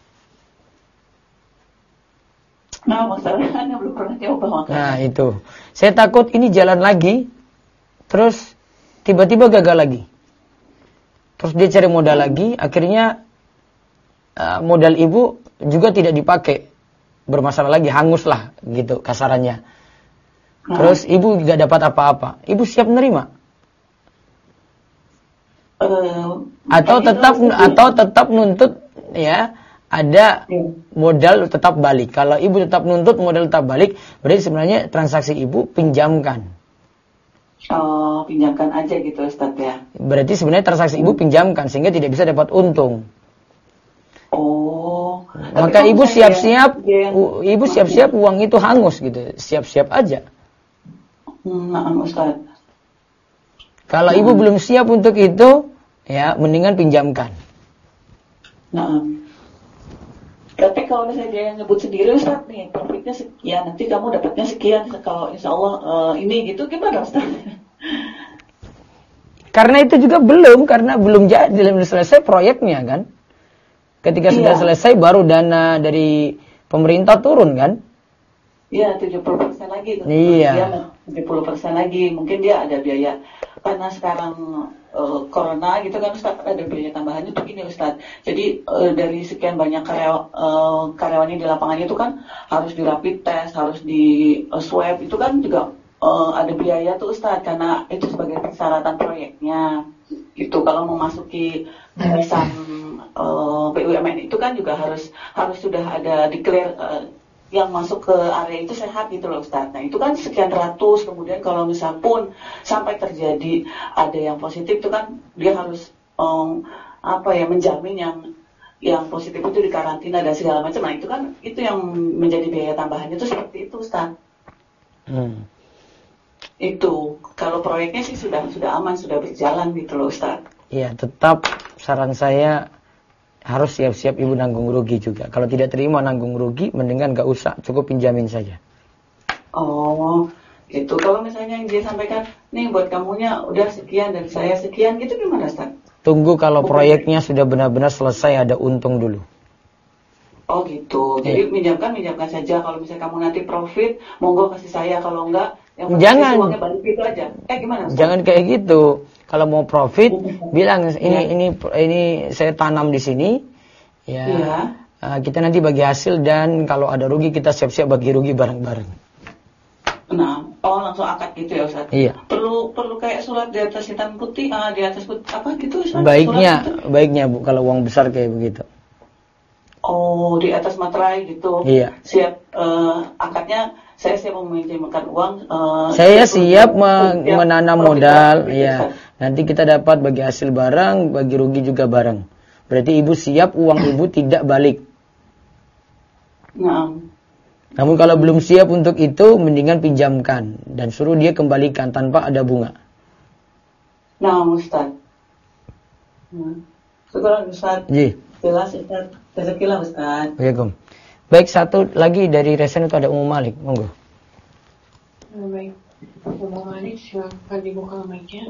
Nah, masalahnya belum pernah coba makanya. Nah, itu. Saya takut ini jalan lagi, terus tiba-tiba gagal lagi. Terus dia cari modal lagi, akhirnya modal ibu juga tidak dipakai. Bermasalah lagi, hangus lah gitu kasarannya. Terus ibu gak dapat apa-apa. Ibu siap menerima? Atau tetap nuntut ya ada modal tetap balik. Kalau ibu tetap nuntut modal tetap balik, berarti sebenarnya transaksi ibu pinjamkan. Oh, pinjamkan aja gitu Ustaz ya. Berarti sebenarnya transaksi ibu pinjamkan sehingga tidak bisa dapat untung. Oh. Maka ibu siap-siap uang itu hangus gitu. Siap-siap aja. Nah, Ustaz. Kalau ibu belum siap untuk itu, ya mendingan pinjamkan. Nah. Tapi kalau misalnya dia nyebut sendiri Ustaz nih, profitnya sekian, nanti kamu dapatnya sekian, kalau insya Allah ini gitu, gimana Ustaz? Karena itu juga karena belum jadi, belum selesai proyeknya kan. Ketika sudah selesai baru dana dari pemerintah turun kan. Iya, 70% lagi. Iya. 70% lagi, mungkin dia ada biaya. Karena sekarang corona gitu kan Ustaz, ada biaya tambahannya begini Ustaz. Jadi dari sekian banyak karyawannya di lapangan itu kan harus di rapid test, harus di swab, itu kan juga ada biaya tuh Ustaz, karena itu sebagai persyaratan proyeknya. Gitu, kalau memasuki barisan BUMN itu kan juga harus sudah ada declare yang masuk ke area itu sehat gitu loh Ustaz. Nah itu kan sekian ratus, kemudian kalau misal pun sampai terjadi ada yang positif itu kan dia harus menjamin yang positif itu dikarantina dan segala macam. Nah itu kan itu yang menjadi biaya tambahannya itu seperti itu Ustaz. Itu kalau proyeknya sih sudah aman, sudah berjalan gitu loh Ustaz. Iya, tetap saran saya harus siap-siap ibu nanggung rugi juga. Kalau tidak terima nanggung rugi, mendingan gak usah, cukup pinjamin saja. Oh, gitu. Kalau misalnya yang dia sampaikan, nih buat kamunya udah sekian dan saya sekian, gitu gimana Ustaz? Tunggu kalau proyeknya sudah benar-benar selesai, ada untung dulu. Oh gitu. Jadi minjamkan saja. Kalau misalnya kamu nanti profit, monggo kasih saya. Kalau enggak, yang jangan uangnya balik gitu aja. Gimana Ustaz? Jangan kayak gitu. Kalau mau profit, bilang ini saya tanam di sini, ya. Kita nanti bagi hasil dan kalau ada rugi kita siap-siap bagi rugi bareng-bareng. Nah, langsung akad gitu ya Ustaz. Iya. Perlu kayak surat di atas hitam putih, di atas putih apa gitu Ustaz? Baiknya Bu kalau uang besar kayak begitu. Oh, di atas materai gitu. Iya. Siap akadnya. Saya siap meminjamkan uang. Saya siap menanam modal, ya. Nanti kita dapat bagi hasil barang, bagi rugi juga bareng. Berarti ibu siap uang ibu tidak balik. Nah. Namun kalau belum siap untuk itu, mendingan pinjamkan dan suruh dia kembalikan tanpa ada bunga. Nah, Ustaz. Syukur Ustaz. Ji. Jelas Ustaz. Jazakallah Ustaz. Waalaikumsalam. Baik, satu lagi dari Resen itu ada Ummu Malik, monggo. Baik, Ummu Malik, silakan dibuka mic-nya.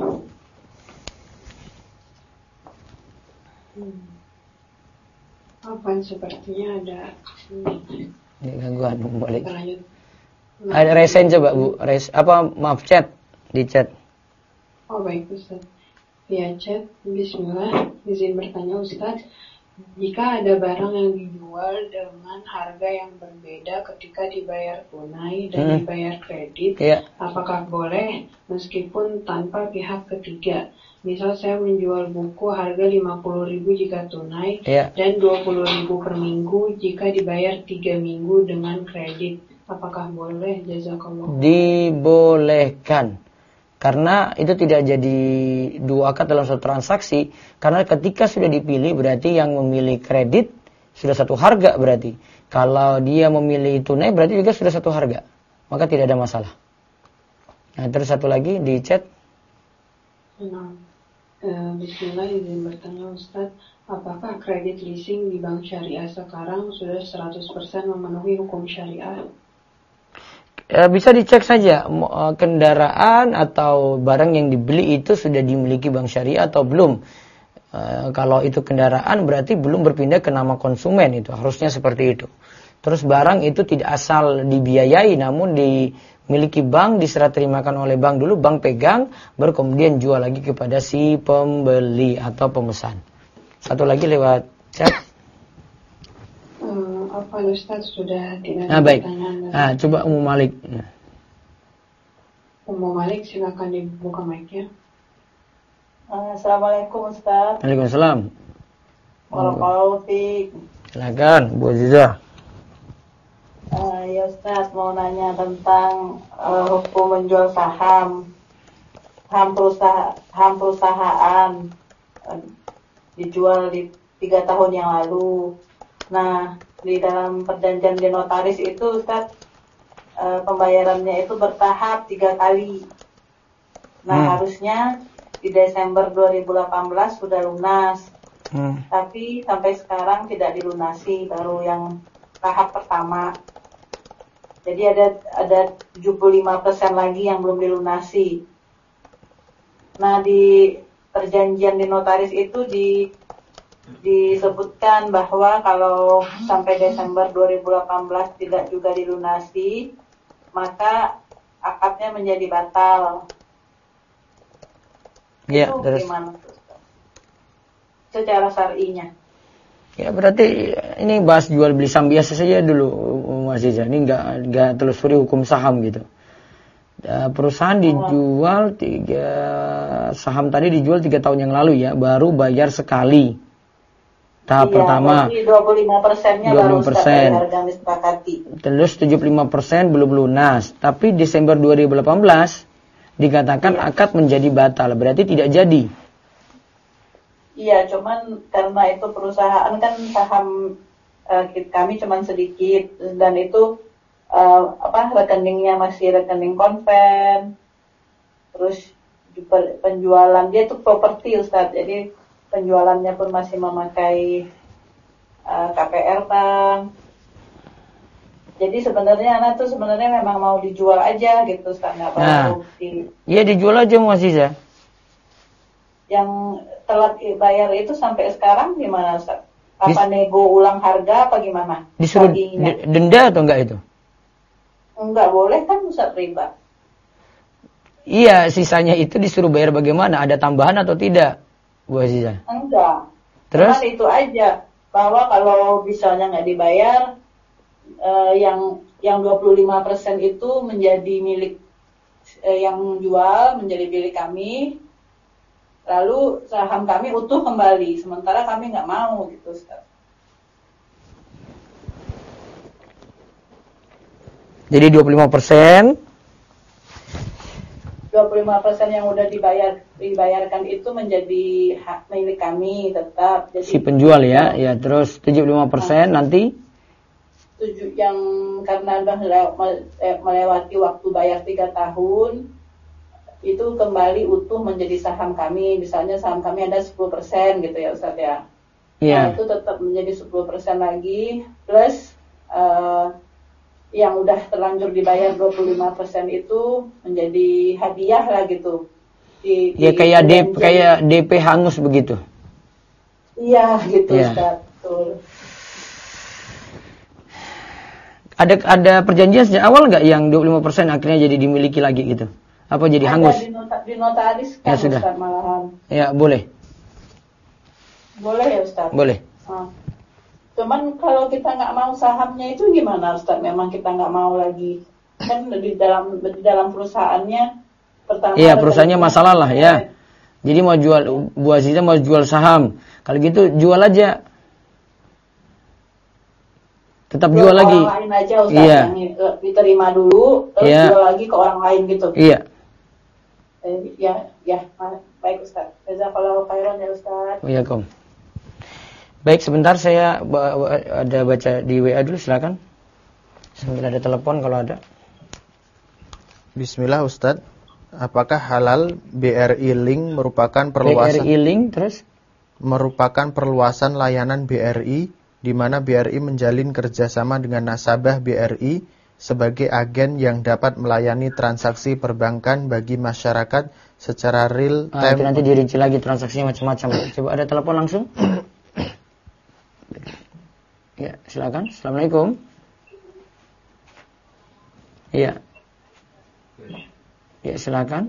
Sepertinya ada gangguan Ummu Malik. Ada Resen coba Bu, maaf chat, di chat. Oh baik Ustaz. Via chat, bismillah, izin bertanya Ustaz. Jika ada barang yang dijual dengan harga yang berbeda ketika dibayar tunai dan dibayar kredit, apakah boleh meskipun tanpa pihak ketiga? Misal saya menjual buku harga 50.000 jika tunai dan 20.000 per minggu jika dibayar 3 minggu dengan kredit. Apakah boleh? Jazakallah. Dibolehkan. Karena itu tidak jadi dua akad dalam satu transaksi. Karena ketika sudah dipilih berarti yang memilih kredit sudah satu harga berarti. Kalau dia memilih tunai berarti juga sudah satu harga. Maka tidak ada masalah. Nah, terus satu lagi di chat. Nah, Bismillah, izin bertanya Ustadz, apakah kredit leasing di bank syariah sekarang sudah 100% memenuhi hukum syariah? Bisa dicek saja kendaraan atau barang yang dibeli itu sudah dimiliki bank syariah atau belum. Kalau itu kendaraan berarti belum berpindah ke nama konsumen, itu harusnya seperti itu. Terus barang itu tidak asal dibiayai namun dimiliki bank, diserah terimakan oleh bank dulu, bank pegang, baru kemudian jual lagi kepada si pembeli atau pemesan. Satu lagi lewat chat. Apa Ustaz sudah tidak Nah, baik. pertanyaan? Nah, coba Ummu Malik. Ummu Malik, silakan dibuka mic-nya. Assalamualaikum Ustaz. Waalaikumsalam. Warahmatullahi. Silakan Bu Aziza. Ya Ustaz, mau nanya tentang hukum menjual saham perusahaan dijual di 3 tahun yang lalu. Nah, di dalam perjanjian di notaris itu Ustaz, pembayarannya itu bertahap 3 kali. Nah, harusnya di Desember 2018 sudah lunas. Tapi sampai sekarang tidak dilunasi, baru yang tahap pertama. Jadi ada 75% lagi yang belum dilunasi. Nah, di perjanjian di notaris itu disebutkan bahwa kalau sampai Desember 2018 tidak juga dilunasi, maka akadnya menjadi batal. Ya, itu terus. gimana secara syar'inya? Ya, berarti ini bahas jual beli saham biasa saja dulu Mas Aziza. Ini enggak telusuri hukum saham gitu. Perusahaan dijual saham tadi dijual 3 tahun yang lalu ya, baru bayar sekali. Tahap pertama 25%-nya baru bayar dan disepakati. Terus 75% belum lunas. Tapi Desember 2018 dikatakan akad menjadi batal, berarti tidak jadi. Iya, cuman karena itu perusahaan kan saham kami cuman sedikit dan itu rekeningnya masih rekening konven. Terus penjualan dia itu properti Ustaz. Jadi penjualannya pun masih memakai KPR Bank. Jadi sebenarnya anak tuh sebenarnya memang mau dijual aja gitu Ustaz, nggak perlu Iya dijual aja Mas Aziza. Yang telat bayar itu sampai sekarang gimana Ustaz? Apa nego ulang harga apa gimana? Disuruh denda atau enggak itu? Enggak boleh kan Ustaz, riba. Iya, sisanya itu disuruh bayar bagaimana? Ada tambahan atau tidak, Bu Aziza? Enggak. Terus? Cuman itu aja, bahwa kalau misalnya nggak dibayar, yang 25% itu menjadi milik yang jual, menjadi milik kami. Lalu saham kami utuh kembali, sementara kami nggak mau gitu Ustaz. Jadi 25% yang udah dibayarkan itu menjadi hak milik kami tetap. Jadi, si penjual ya, terus 75% nanti yang karena udah melewati waktu bayar 3 tahun itu kembali utuh menjadi saham kami. Misalnya saham kami ada 10% gitu ya Ustaz ya. Nah, itu tetap menjadi 10% lagi plus yang udah terlanjur dibayar 25% itu menjadi hadiah lah gitu. Kayak DP hangus begitu. Iya gitu Ustaz. Betul. Ada perjanjian sejak awal nggak yang 25% akhirnya jadi dimiliki lagi gitu? Apa jadi hangus? Di notaris kan sudah. Ustaz malahan. Ya boleh. Boleh ya Ustaz? Boleh. Cuman kalau kita nggak mau sahamnya itu gimana Ustaz? Memang kita nggak mau lagi. Kan di dalam perusahaannya pertama. Iya, perusahaannya masalah lah ya. Jadi mau jual, Bu Aziza mau jual saham. Kalau gitu jual aja. Tetap jual lagi. Orang lain aja Ustaz, yang diterima dulu, terus jual lagi ke orang lain gitu. Iya. Baik Ustaz. Jazakallahu khairan ya Ustaz. Waalaikumsalam. Baik, sebentar saya ada baca di WA dulu, silakan. Sambil ada telepon kalau ada. Bismillah Ustaz. Apakah halal BRI Link merupakan perluasan BRI Link terus? Merupakan perluasan layanan BRI di mana BRI menjalin kerjasama dengan nasabah BRI sebagai agen yang dapat melayani transaksi perbankan bagi masyarakat secara real time. Itu nanti dirinci lagi transaksinya macam-macam. Coba ada telepon langsung. Ya, silakan. Assalamualaikum. Iya. Ya, silakan.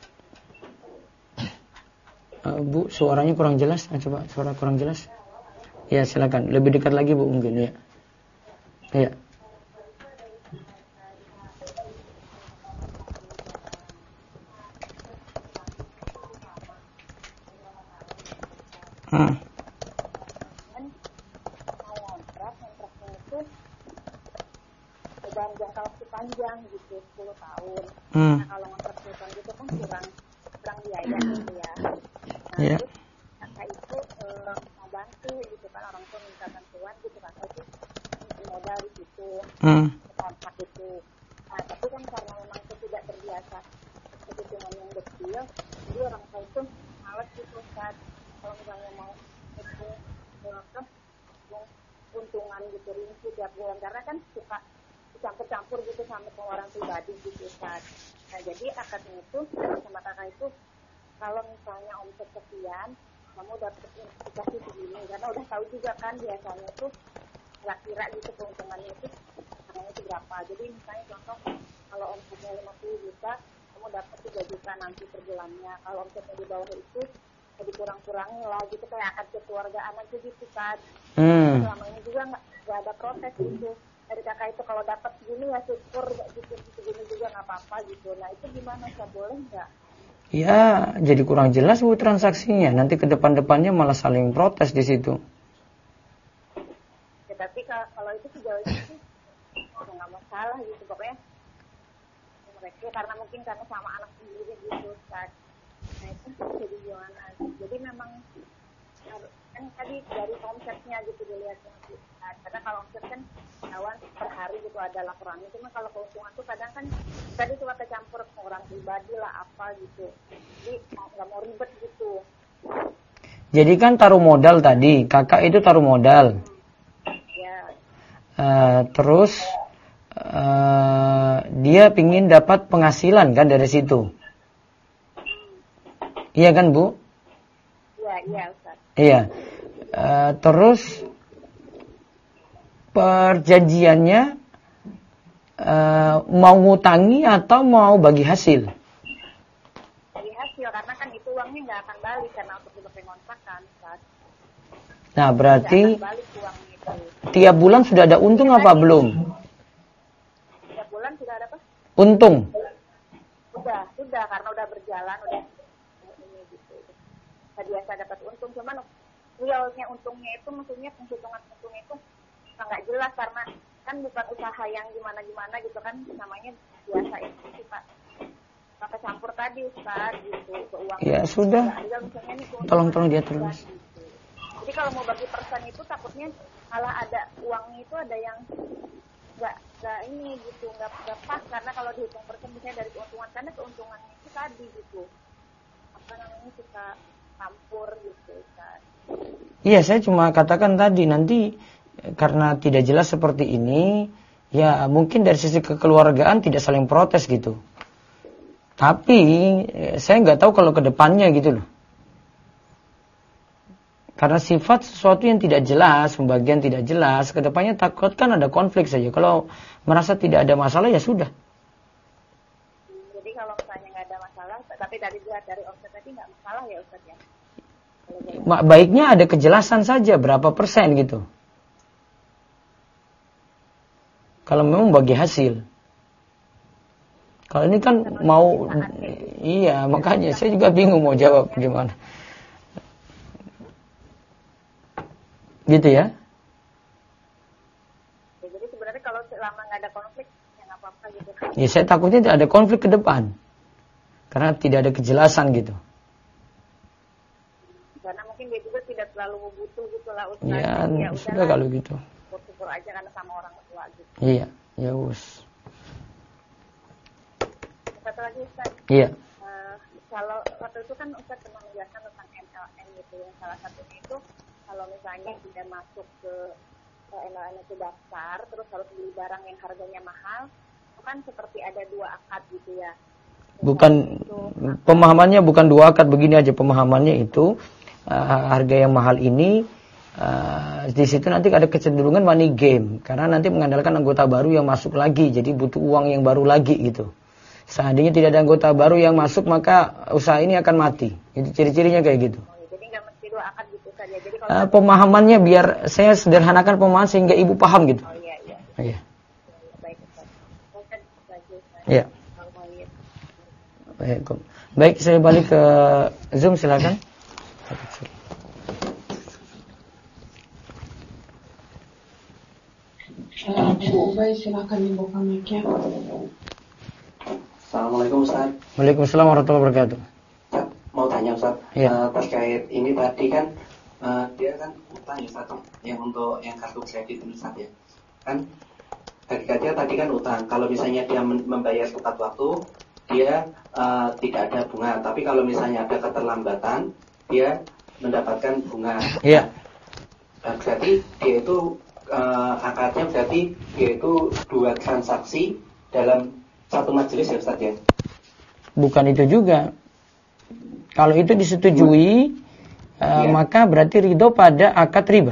Bu, suaranya kurang jelas. Coba suara kurang jelas. Ya, silakan. Lebih dekat lagi, Bu, mungkin ya. Iya. dalam jangka waktu panjang gitu 10 tahun. Nah kalau ngontrak perusahaan gitu kan kurang biaya gitu ya. Nah terus kakak itu mau bantu gitu kan, orang tua minta bantuan gitu, kakak itu modal di situ kontrak itu. Nah tapi kan karena memang itu tidak terbiasa kehitungan yang kecil, jadi orang tua itu males gitu saat kalau misalnya mau hitung untungan gitu rinci tiap bulan, karena kan suka campur-campur gitu sama pengeluaran pribadi gitu kan. Nah jadi akadnya itu sama kakak itu kalau misalnya omset sekian kamu dapat dikasih segini, karena udah tahu juga kan biasanya itu kira-kira gitu keuntungannya itu karena itu berapa. Jadi misalnya contoh kalau omsetnya 50 juta kamu dapat 3 juta nanti per bulannya, kalau omsetnya di bawah itu dikurang-kurangi lah gitu, kayak akad kekeluargaan aja gitu kan. Selama ini juga nggak ada protes gitu dari kakak itu, kalau dapat segini ya syukur, nggak gitu segini juga nggak apa-apa gitu. Nah itu gimana, saya boleh nggak? Ya jadi kurang jelas Bu transaksinya, nanti ke depan-depannya malah saling protes di situ. Ya, tapi kalau itu sejauh ini sih nggak masalah gitu pokoknya mereka, karena mungkin karena sama anak sendiri gitu kan. Nah itu jadi gimana? Jadi memang kan tadi dari omsetnya gitu dilihatnya, karena kalau omset kan kawan per hari gitu ada laporannya, cuma kalau keuntungan tuh kadang kan tadi suka kecampur orang pribadi lah apa gitu, jadi nggak mau ribet gitu. Jadi kan taruh modal tadi, kakak itu taruh modal. Ya. Terus dia pingin dapat penghasilan kan dari situ. Iya kan Bu? Iya Ustaz. Iya. Terus perjanjiannya mau ngutangi atau mau bagi hasil? Bagi hasil, karena kan itu uangnya nggak akan balik karena untuk dipakai kontrakan Ustaz. Nah berarti balik uangnya itu. Tiap bulan sudah ada untung apa belum? Tiap bulan sudah ada apa? Untung. Sudah karena udah berjalan, udah ini gitu. Biasa dapat untung, cuman realnya untungnya itu maksudnya penghitungan untungnya itu nggak jelas, karena kan bukan usaha yang gimana gitu kan, namanya biasa itu kita pakai campur tadi Ustaz gitu ke uang. Ya sudah. Tolong dia terus. Gitu. Jadi kalau mau bagi persen itu takutnya malah ada uangnya itu ada yang nggak ini gitu, nggak pas, karena kalau dihitung persen misalnya dari keuntungan, karena keuntungannya itu tadi gitu apa namanya kita campur gitu kan. Iya, saya cuma katakan tadi nanti karena tidak jelas seperti ini, ya mungkin dari sisi kekeluargaan tidak saling protes gitu. Tapi saya nggak tahu kalau ke depannya gitu loh. Karena sifat sesuatu yang tidak jelas, pembagian tidak jelas, ke depannya takut kan ada konflik saja. Kalau merasa tidak ada masalah ya sudah. Jadi kalau misalnya nggak ada masalah, tapi dari omset tadi nggak masalah ya Ustaz ya? Baiknya ada kejelasan saja berapa persen gitu. Kalau memang bagi hasil. Kalau ini kan mau, iya makanya saya juga bingung mau jawab gimana. Gitu ya. Jadi sebenarnya kalau selama nggak ada konflik ya nggak apa-apa gitu. Ya saya takutnya tidak ada konflik ke depan. Karena tidak ada kejelasan gitu. Karena mungkin dia juga tidak terlalu butuh gitu lah Ustaz. Ya sudah kalau gitu. Syukur aja karena sama orang tua gitu. Iya, ya us. satu lagi Ustaz. Iya. Kalau waktu itu kan Ustaz pernah menjelaskan tentang MLM gitu ya. Salah satunya itu kalau misalnya sudah masuk ke MLM itu daftar, terus harus beli barang yang harganya mahal, itu kan seperti ada 2 akad gitu ya. Bukan, pemahamannya bukan 2 akad, begini aja pemahamannya itu, harga yang mahal ini, di situ nanti ada kecenderungan money game, karena nanti mengandalkan anggota baru yang masuk lagi, jadi butuh uang yang baru lagi gitu. Seandainya tidak ada anggota baru yang masuk, maka usaha ini akan mati. Itu ciri-cirinya kayak gitu. Jadi nggak mesti 2 akad gitu saja. Jadi pemahamannya biar saya sederhanakan pemahaman sehingga ibu paham gitu. Oh iya. Iya. Baik Ustaz. Iya. Baik, saya balik ke Zoom, silakan. Bu Ubay, silakan dibuka mic-nya. Assalamualaikum Ustaz. Waalaikumsalam warahmatullahi wabarakatuh. Ustaz, mau tanya Ustaz, terkait ini tadi kan dia kan utang ya Ustaz, yang untuk yang kartu kredit ini Ustaz ya. Kan tadi kan utang. Kalau misalnya dia membayar tepat waktu, dia tidak ada bunga. Tapi kalau misalnya ada keterlambatan, dia mendapatkan bunga. Iya. Berarti dia itu akadnya berarti dia itu 2 transaksi dalam satu majelis ya Ustaz ya? Bukan itu juga. Kalau itu disetujui, maka berarti ridho pada akad riba.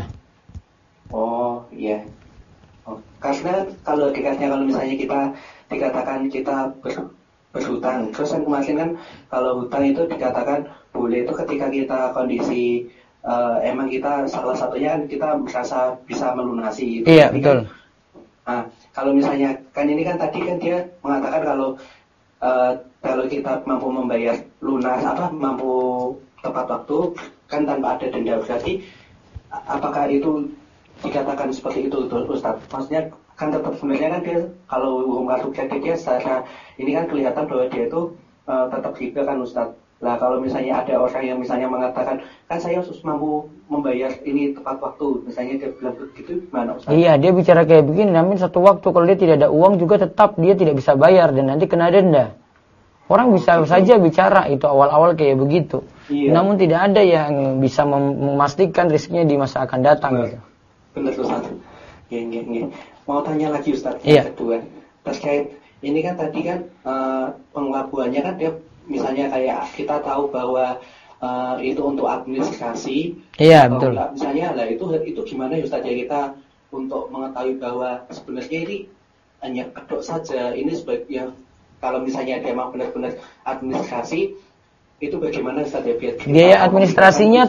Oh iya. Karena kalau misalnya kita dikatakan kita berhutang, terus kan kemarin kan kalau hutang itu dikatakan boleh itu ketika kita kondisi emang kita salah satunya kan kita merasa bisa melunasi. Iya betul. Nah, kalau misalnya kan ini kan tadi kan dia mengatakan kalau kita mampu membayar lunas mampu tepat waktu kan tanpa ada denda, berarti apakah itu dikatakan seperti itu Ustaz? Maksudnya kan tetap sebenarnya kan dia kalau hukum kartu kredit dia secara ini kan kelihatan bahwa dia itu tetap riba kan Ustaz. Lah kalau misalnya ada orang yang misalnya mengatakan kan saya mampu membayar ini tepat waktu, misalnya dia bilang begitu, gimana Ustaz? Iya, dia bicara kayak begini, namun satu waktu kalau dia tidak ada uang juga tetap dia tidak bisa bayar dan nanti kena denda. Orang bisa saja bicara itu awal-awal kayak begitu. Iya. Namun tidak ada yang bisa memastikan rezekinya di masa akan datang gitu. Benar Ustaz. Nggih. Mau tanya lagi Ustaz, yang kedua. Terkait ini kan tadi kan pengelabuannya kan dia misalnya kayak kita tahu bahwa itu untuk administrasi. Iya betul. Misalnya lah itu gimana ya Ustaz ya kita untuk mengetahui bahwa sebenarnya ini hanya kedok saja. Ini sebaiknya kalau misalnya dia memang benar-benar administrasi itu bagaimana Ustaz ya biaya administrasinya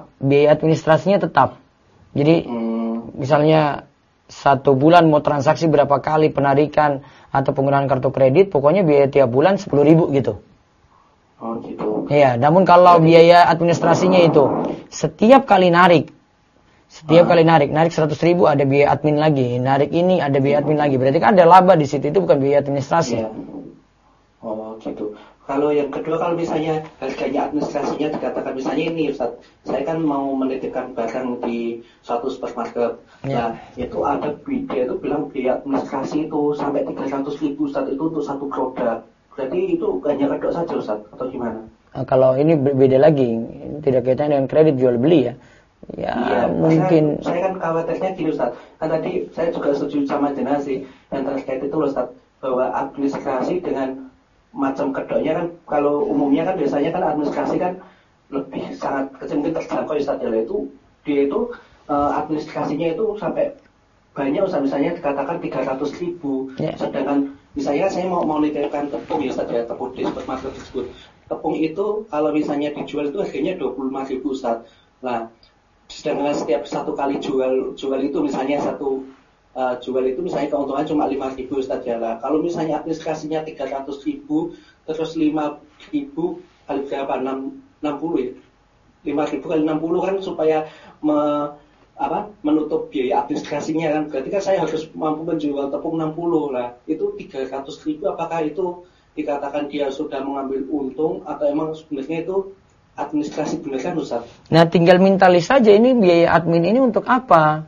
tetap. Jadi misalnya 1 bulan mau transaksi berapa kali penarikan atau penggunaan kartu kredit, pokoknya biaya tiap bulan 10.000 gitu. Oh gitu. Iya, namun kalau biaya administrasinya itu setiap kali narik 100.000 ada biaya admin lagi, narik ini ada biaya admin lagi, berarti kan ada laba di situ, itu bukan biaya administrasi. Iya. Oh gitu. Kalau yang kedua, kalau misalnya harganya administrasinya dikatakan misalnya ini Ustaz, saya kan mau menitipkan barang di suatu supermarket. Nah, itu ada dia itu bilang biaya administrasi itu sampai 300.000 Ustaz, itu untuk 1 produk. Berarti itu hanya kedok saja Ustaz atau gimana? Kalau ini beda lagi, tidak kaitan dengan kredit jual beli ya. Ya, iya, mungkin saya kan khawatirnya gini Ustaz. Kan tadi saya juga setuju sama jenazah yang terkait itu Ustaz, bahwa administrasi dengan macam kedoknya kan kalau umumnya kan biasanya kan administrasi kan lebih sangat kecil, mungkin terjangkau Ustaz ya, itu dia itu administrasinya itu sampai banyak Ustaz, misalnya dikatakan 300.000. Sedangkan misalnya saya mau nitipkan tepung ya Ustaz ya, tepung di supermarket tersebut. Tepung itu kalau misalnya dijual itu harganya 25.000 Ustaz. Nah, sedangkan setiap 1 kali jual itu misalnya jual itu misalnya keuntungan cuma 5.000 Ustaz ya. Lah kalau misalnya administrasinya 300.000 terus 5.000 kali berapa? 60 ya. 5.000 kali 60 kan supaya menutup biaya administrasinya kan. Berarti kan saya harus mampu menjual tepung 60 lah. Itu 300.000, apakah itu dikatakan dia sudah mengambil untung atau emang sebenarnya itu administrasi benar kan Ustaz? Nah, tinggal minta list saja ini biaya admin ini untuk apa?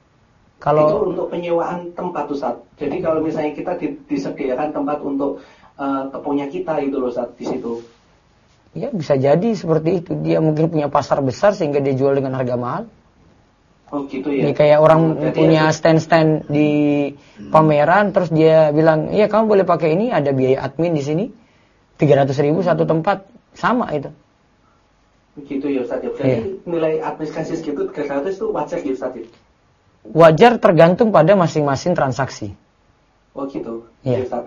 Kalau itu untuk penyewaan tempat Ustaz. Jadi kalau misalnya kita disediakan tempat untuk tepungnya kita gitu loh Ustaz di situ. Ya bisa jadi seperti itu. Dia mungkin punya pasar besar sehingga dia jual dengan harga mahal. Oh gitu ya. Ini kayak orang punya stand-stand di pameran, terus dia bilang, iya kamu boleh pakai ini, ada biaya admin di sini, 300.000 satu tempat, sama itu. Begitu ya Ustaz. Berarti nilai administrasi segitu 300 itu wajar ya Ustaz? Wajar tergantung pada masing-masing transaksi. Oh gitu. Iya. Ustaz.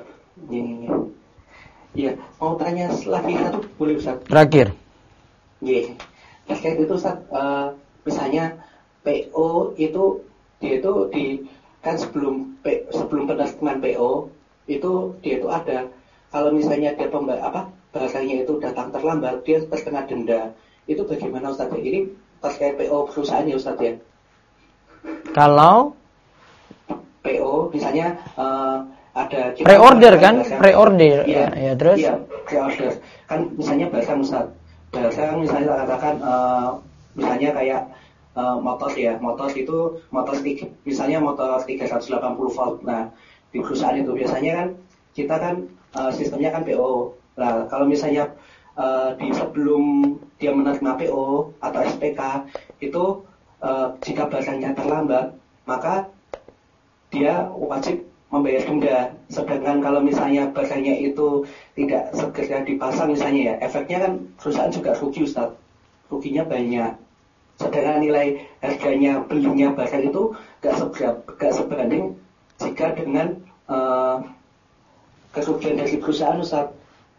Iya. Mau tanya lagi satu, boleh Ustaz? Terakhir. Iya. Terkait itu Ustaz, misalnya PO itu dia itu kan sebelum penerimaan PO itu dia itu ada, kalau misalnya dia barangnya itu datang terlambat dia terkena denda. Itu bagaimana Ustaz? Ini terkait PO perusahaan ya Ustaz ya? Kalau PO misalnya ada pre-order kan? Pre-order. Ya, terus? Iya, pre-order. Kan misalnya barang Ustaz. Barang misalnya katakan misalnya kayak motor itu misalnya motor 380 volt. Nah, di perusahaan itu biasanya kan kita kan sistemnya kan PO. Nah, kalau misalnya di sebelum dia menerima PO atau SPK itu jika barangnya terlambat, maka dia wajib membayar denda. Sedangkan kalau misalnya barangnya itu tidak segera dipasang misalnya ya, efeknya kan perusahaan juga rugi Ustaz. Ruginya banyak. Sedangkan nilai harganya belinya barang itu gak sebanding jika dengan kerugian dari perusahaan Ustaz.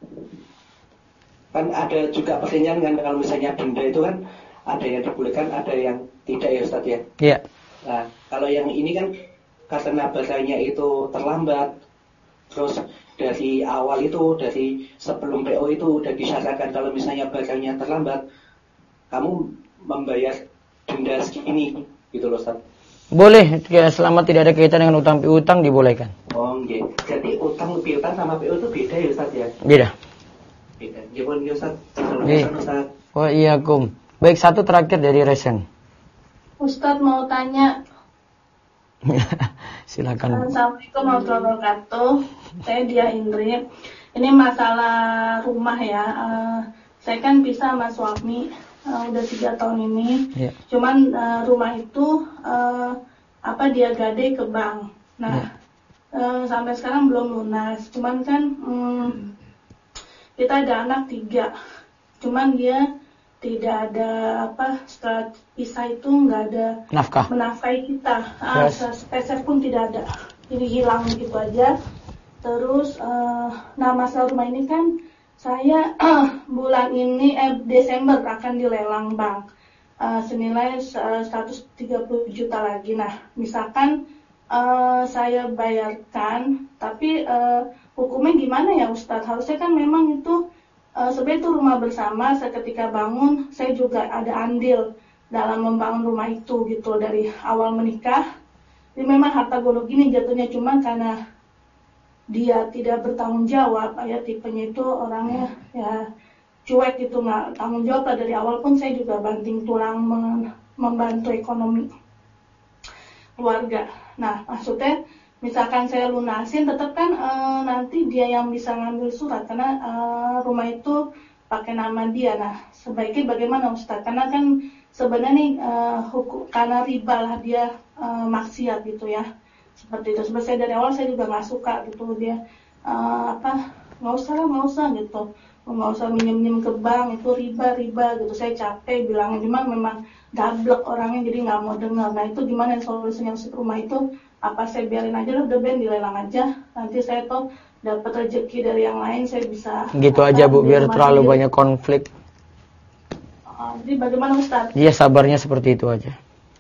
Kan ada juga pertanyaan kan, kalau misalnya denda itu kan ada yang dibolehkan, ada yang tidak ya Ustaz ya. Iya. Nah, kalau yang ini kan karena barangnya itu terlambat, terus dari awal itu, dari sebelum PO itu udah disyaratkan kalau misalnya barangnya terlambat, kamu membayar denda segini gitu loh Ustaz. Boleh, selama tidak ada kaitan dengan utang piutang dibolehkan. Oh iya. Jadi utang piutang sama PO itu beda ya Ustaz ya? Beda. Beda. Gimana ya Ustaz? Ustaz. Wa iyyakum. Baik, satu terakhir dari Resen. Ustaz mau tanya. Silakan. Assalamualaikum warahmatullahi wabarakatuh. Saya Dia Indri. Ini masalah rumah ya. Saya kan pisah sama suami. Udah 3 tahun ini, cuman rumah itu dia gade ke bank. Nah, sampai sekarang belum lunas. Cuman kan kita ada anak 3, cuman dia tidak ada setelah pisah itu nggak ada nafkah menafkahi kita. Spesial pun tidak ada, jadi hilang gitu aja. Terus, masalah rumah ini kan saya bulan ini Desember akan dilelang bank senilai 130 juta lagi. Nah, misalkan saya bayarkan, tapi hukumnya gimana ya Ustadz? Harusnya kan memang itu sebenarnya itu rumah bersama. Saya ketika bangun, saya juga ada andil dalam membangun rumah itu gitu dari awal menikah. Jadi memang harta gono gini jatuhnya, cuma karena dia tidak bertanggung jawab, ya tipenya itu orangnya ya cuek gitu, nggak tanggung jawab lah dari awal. Pun saya juga banting tulang membantu ekonomi keluarga. Nah, maksudnya misalkan saya lunasin, tetap kan nanti dia yang bisa ngambil surat karena rumah itu pakai nama dia. Nah, sebaiknya bagaimana Ustaz? Karena kan sebenarnya nih karena riba lah dia maksiat gitu ya. Seperti itu. Sebenarnya saya dari awal saya juga nggak suka gitu dia nggak usah gitu, nggak usah minjem ke bank, itu riba gitu. Saya capek bilangnya, cuma memang gablek orangnya jadi nggak mau dengar. Nah, itu gimana solusinya untuk rumah itu? Apa saya biarin aja lah, udah dilelang aja, nanti saya tuh dapat rezeki dari yang lain, saya bisa gitu aja Bu, biar terlalu banyak konflik. Jadi bagaimana Ustaz? Iya, sabarnya seperti itu aja,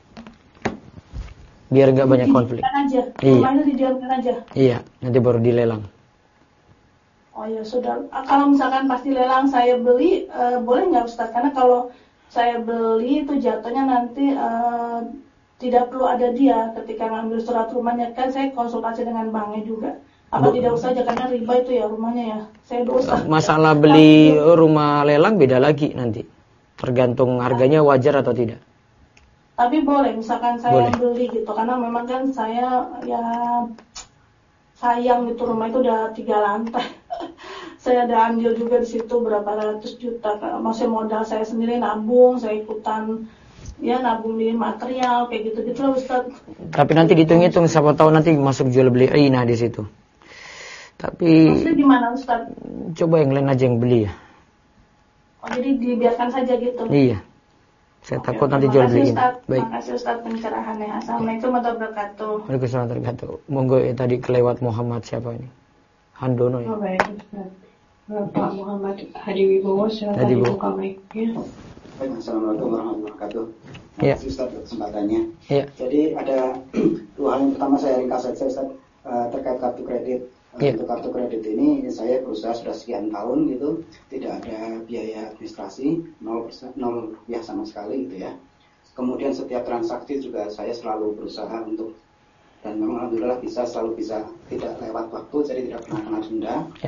biar nggak banyak konflik. Rumahnya didiamkan aja. Iya, nanti baru dilelang. Oh ya sudah. Kalau misalkan pas dilelang saya beli, boleh nggak Ustaz? Karena kalau saya beli itu jatuhnya nanti tidak perlu ada dia ketika ngambil surat rumahnya. Kan saya konsultasi dengan banknya juga. Apa tidak usah aja, karena riba itu ya rumahnya ya. Saya dosa. Masalah beli rumah lelang beda lagi nanti. Tergantung harganya wajar atau tidak. Tapi boleh, misalkan saya yang beli gitu, karena memang kan saya ya sayang gitu, rumah itu udah 3 lantai. saya ada andil juga di situ berapa ratus juta. Maksudnya modal saya sendiri nabung, saya ikutan ya nabung di material kayak gitu-gitu lah Ustaz. Tapi nanti dihitung-hitung, siapa tahu nanti masuk jual beli Aina di situ. Tapi maksudnya gimana Ustaz? Coba yang lain aja yang beli ya. Oh, jadi dibiarkan saja gitu. Iya. Saya takut nanti jual beli. Baik. Terima kasih Ustaz pencerahannya. Assalamualaikum warahmatullahi wabarakatuh. Waalaikumsalam warahmatullahi wabarakatuh. Monggo tadi kelewat Muhammad siapa ini? Handono ya. Oh, baik Ustaz. Bapak Muhammad Hadi Wibowo, silakan dibuka mic-nya. Assalamualaikum warahmatullahi wabarakatuh. Terima Ya. kasih Ustaz atas kesempatannya. Ya. Jadi ada dua hal. Yang pertama saya ringkas saja Ustaz, terkait kartu kredit. Ya. Untuk kartu kredit ini saya berusaha sudah sekian tahun gitu, tidak ada biaya administrasi, 0%, 0 rupiah sama sekali gitu ya. Kemudian setiap transaksi juga saya selalu berusaha untuk, dan memang alhamdulillah selalu bisa tidak lewat waktu, jadi tidak pernah kena denda. Ya.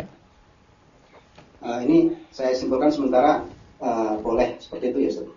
Ini saya simpulkan sementara boleh seperti itu ya Ustaz.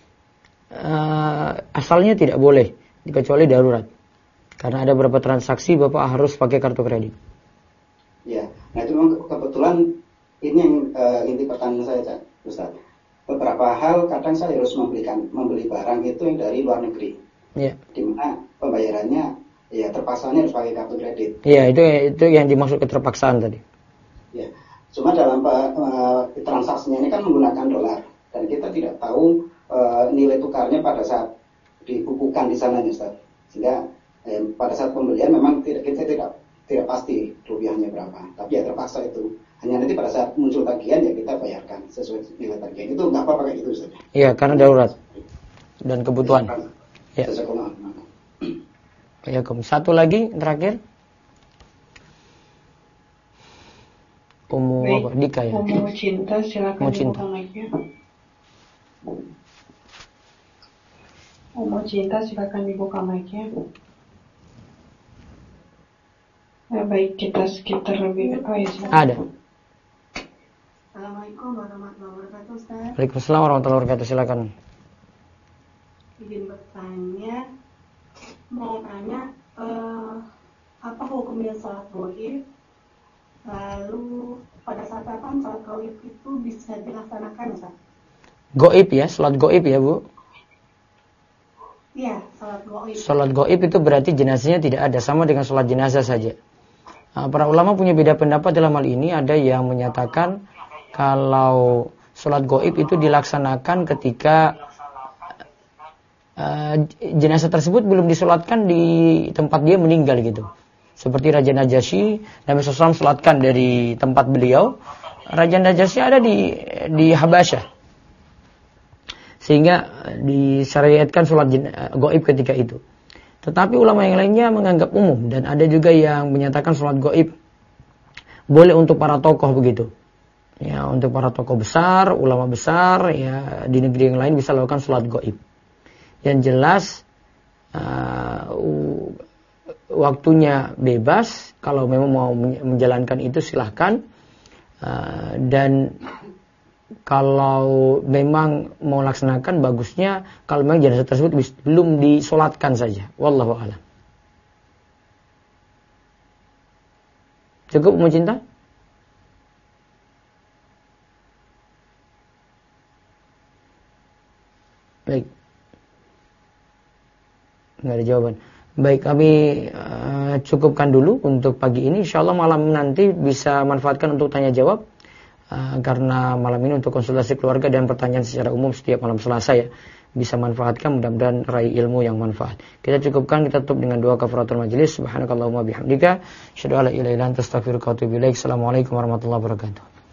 Asalnya tidak boleh kecuali darurat. Karena ada beberapa transaksi Bapak harus pakai kartu kredit. Ya, nah itu memang kebetulan ini yang inti pertanyaan saya Ustaz. Beberapa hal kadang saya harus membeli barang itu yang dari luar negeri. Ya. Di mana pembayarannya ya terpaksanya harus pakai kartu kredit. Iya, itu yang dimaksud keterpaksaan tadi. Ya. Cuma dalam transaksinya ini kan menggunakan dolar dan kita tidak tahu nilai tukarnya pada saat dibukukan di sana Ustaz. Sehingga pada saat pembelian memang kita tidak pasti rupiahnya berapa, tapi ya terpaksa itu. Hanya nanti pada saat muncul tagihan ya kita bayarkan sesuai nilai tagihan. Itu nggak apa-apa kayak gitu Ustaz. Iya, karena darurat dan kebutuhan. Ya. Ya, satu lagi terakhir. Apa? Dika ya. Umu Cinta, silakan dibuka mic-nya. Umu Cinta, silakan dibuka mic-nya. Baik, kita skip terlebih dahulu. Ada. Assalamualaikum warahmatullahi wabarakatuh Ustaz. Waalaikumsalam warahmatullahi wabarakatuh. Silakan. Izin bertanya, mau tanya apa hukumnya sholat gaib? Lalu pada saat apa sholat gaib itu bisa dilaksanakan Ustaz? Gaib ya, sholat gaib ya Bu? Iya, sholat gaib. Sholat gaib itu berarti jenazahnya tidak ada, sama dengan sholat jenazah saja. Nah, para ulama punya beda pendapat dalam hal ini. Ada yang menyatakan kalau sholat gaib itu dilaksanakan ketika jenazah tersebut belum disolatkan di tempat dia meninggal gitu. Seperti Raja Najasyi, Nabi SAW sholatkan dari tempat beliau. Raja Najasyi ada di Habasyah, sehingga disyariatkan sholat gaib ketika itu. Tetapi ulama yang lainnya menganggap umum, dan ada juga yang menyatakan sholat gaib boleh untuk para tokoh begitu. Ya, untuk para tokoh besar, ulama besar, ya di negeri yang lain bisa lakukan sholat gaib. Yang jelas waktunya bebas, kalau memang mau menjalankan itu silahkan. Dan kalau memang mau laksanakan, bagusnya kalau memang jenazah tersebut belum disolatkan saja. Wallahu a'lam. Cukup Umu Cinta? Baik. Nggak ada jawaban. Baik, kami cukupkan dulu untuk pagi ini. Insyaallah malam nanti bisa manfaatkan untuk tanya jawab. Karena malam ini untuk konsultasi keluarga dan pertanyaan secara umum setiap malam Selasa ya, bisa manfaatkan, mudah-mudahan raih ilmu yang manfaat. Kita cukupkan, kita tutup dengan doa kafaratul majelis. Subhanakallahumma bihamdika, asyhadu an la ilaha illa anta astaghfiruka wa atubu ilaik. Assalamualaikum warahmatullahi wabarakatuh.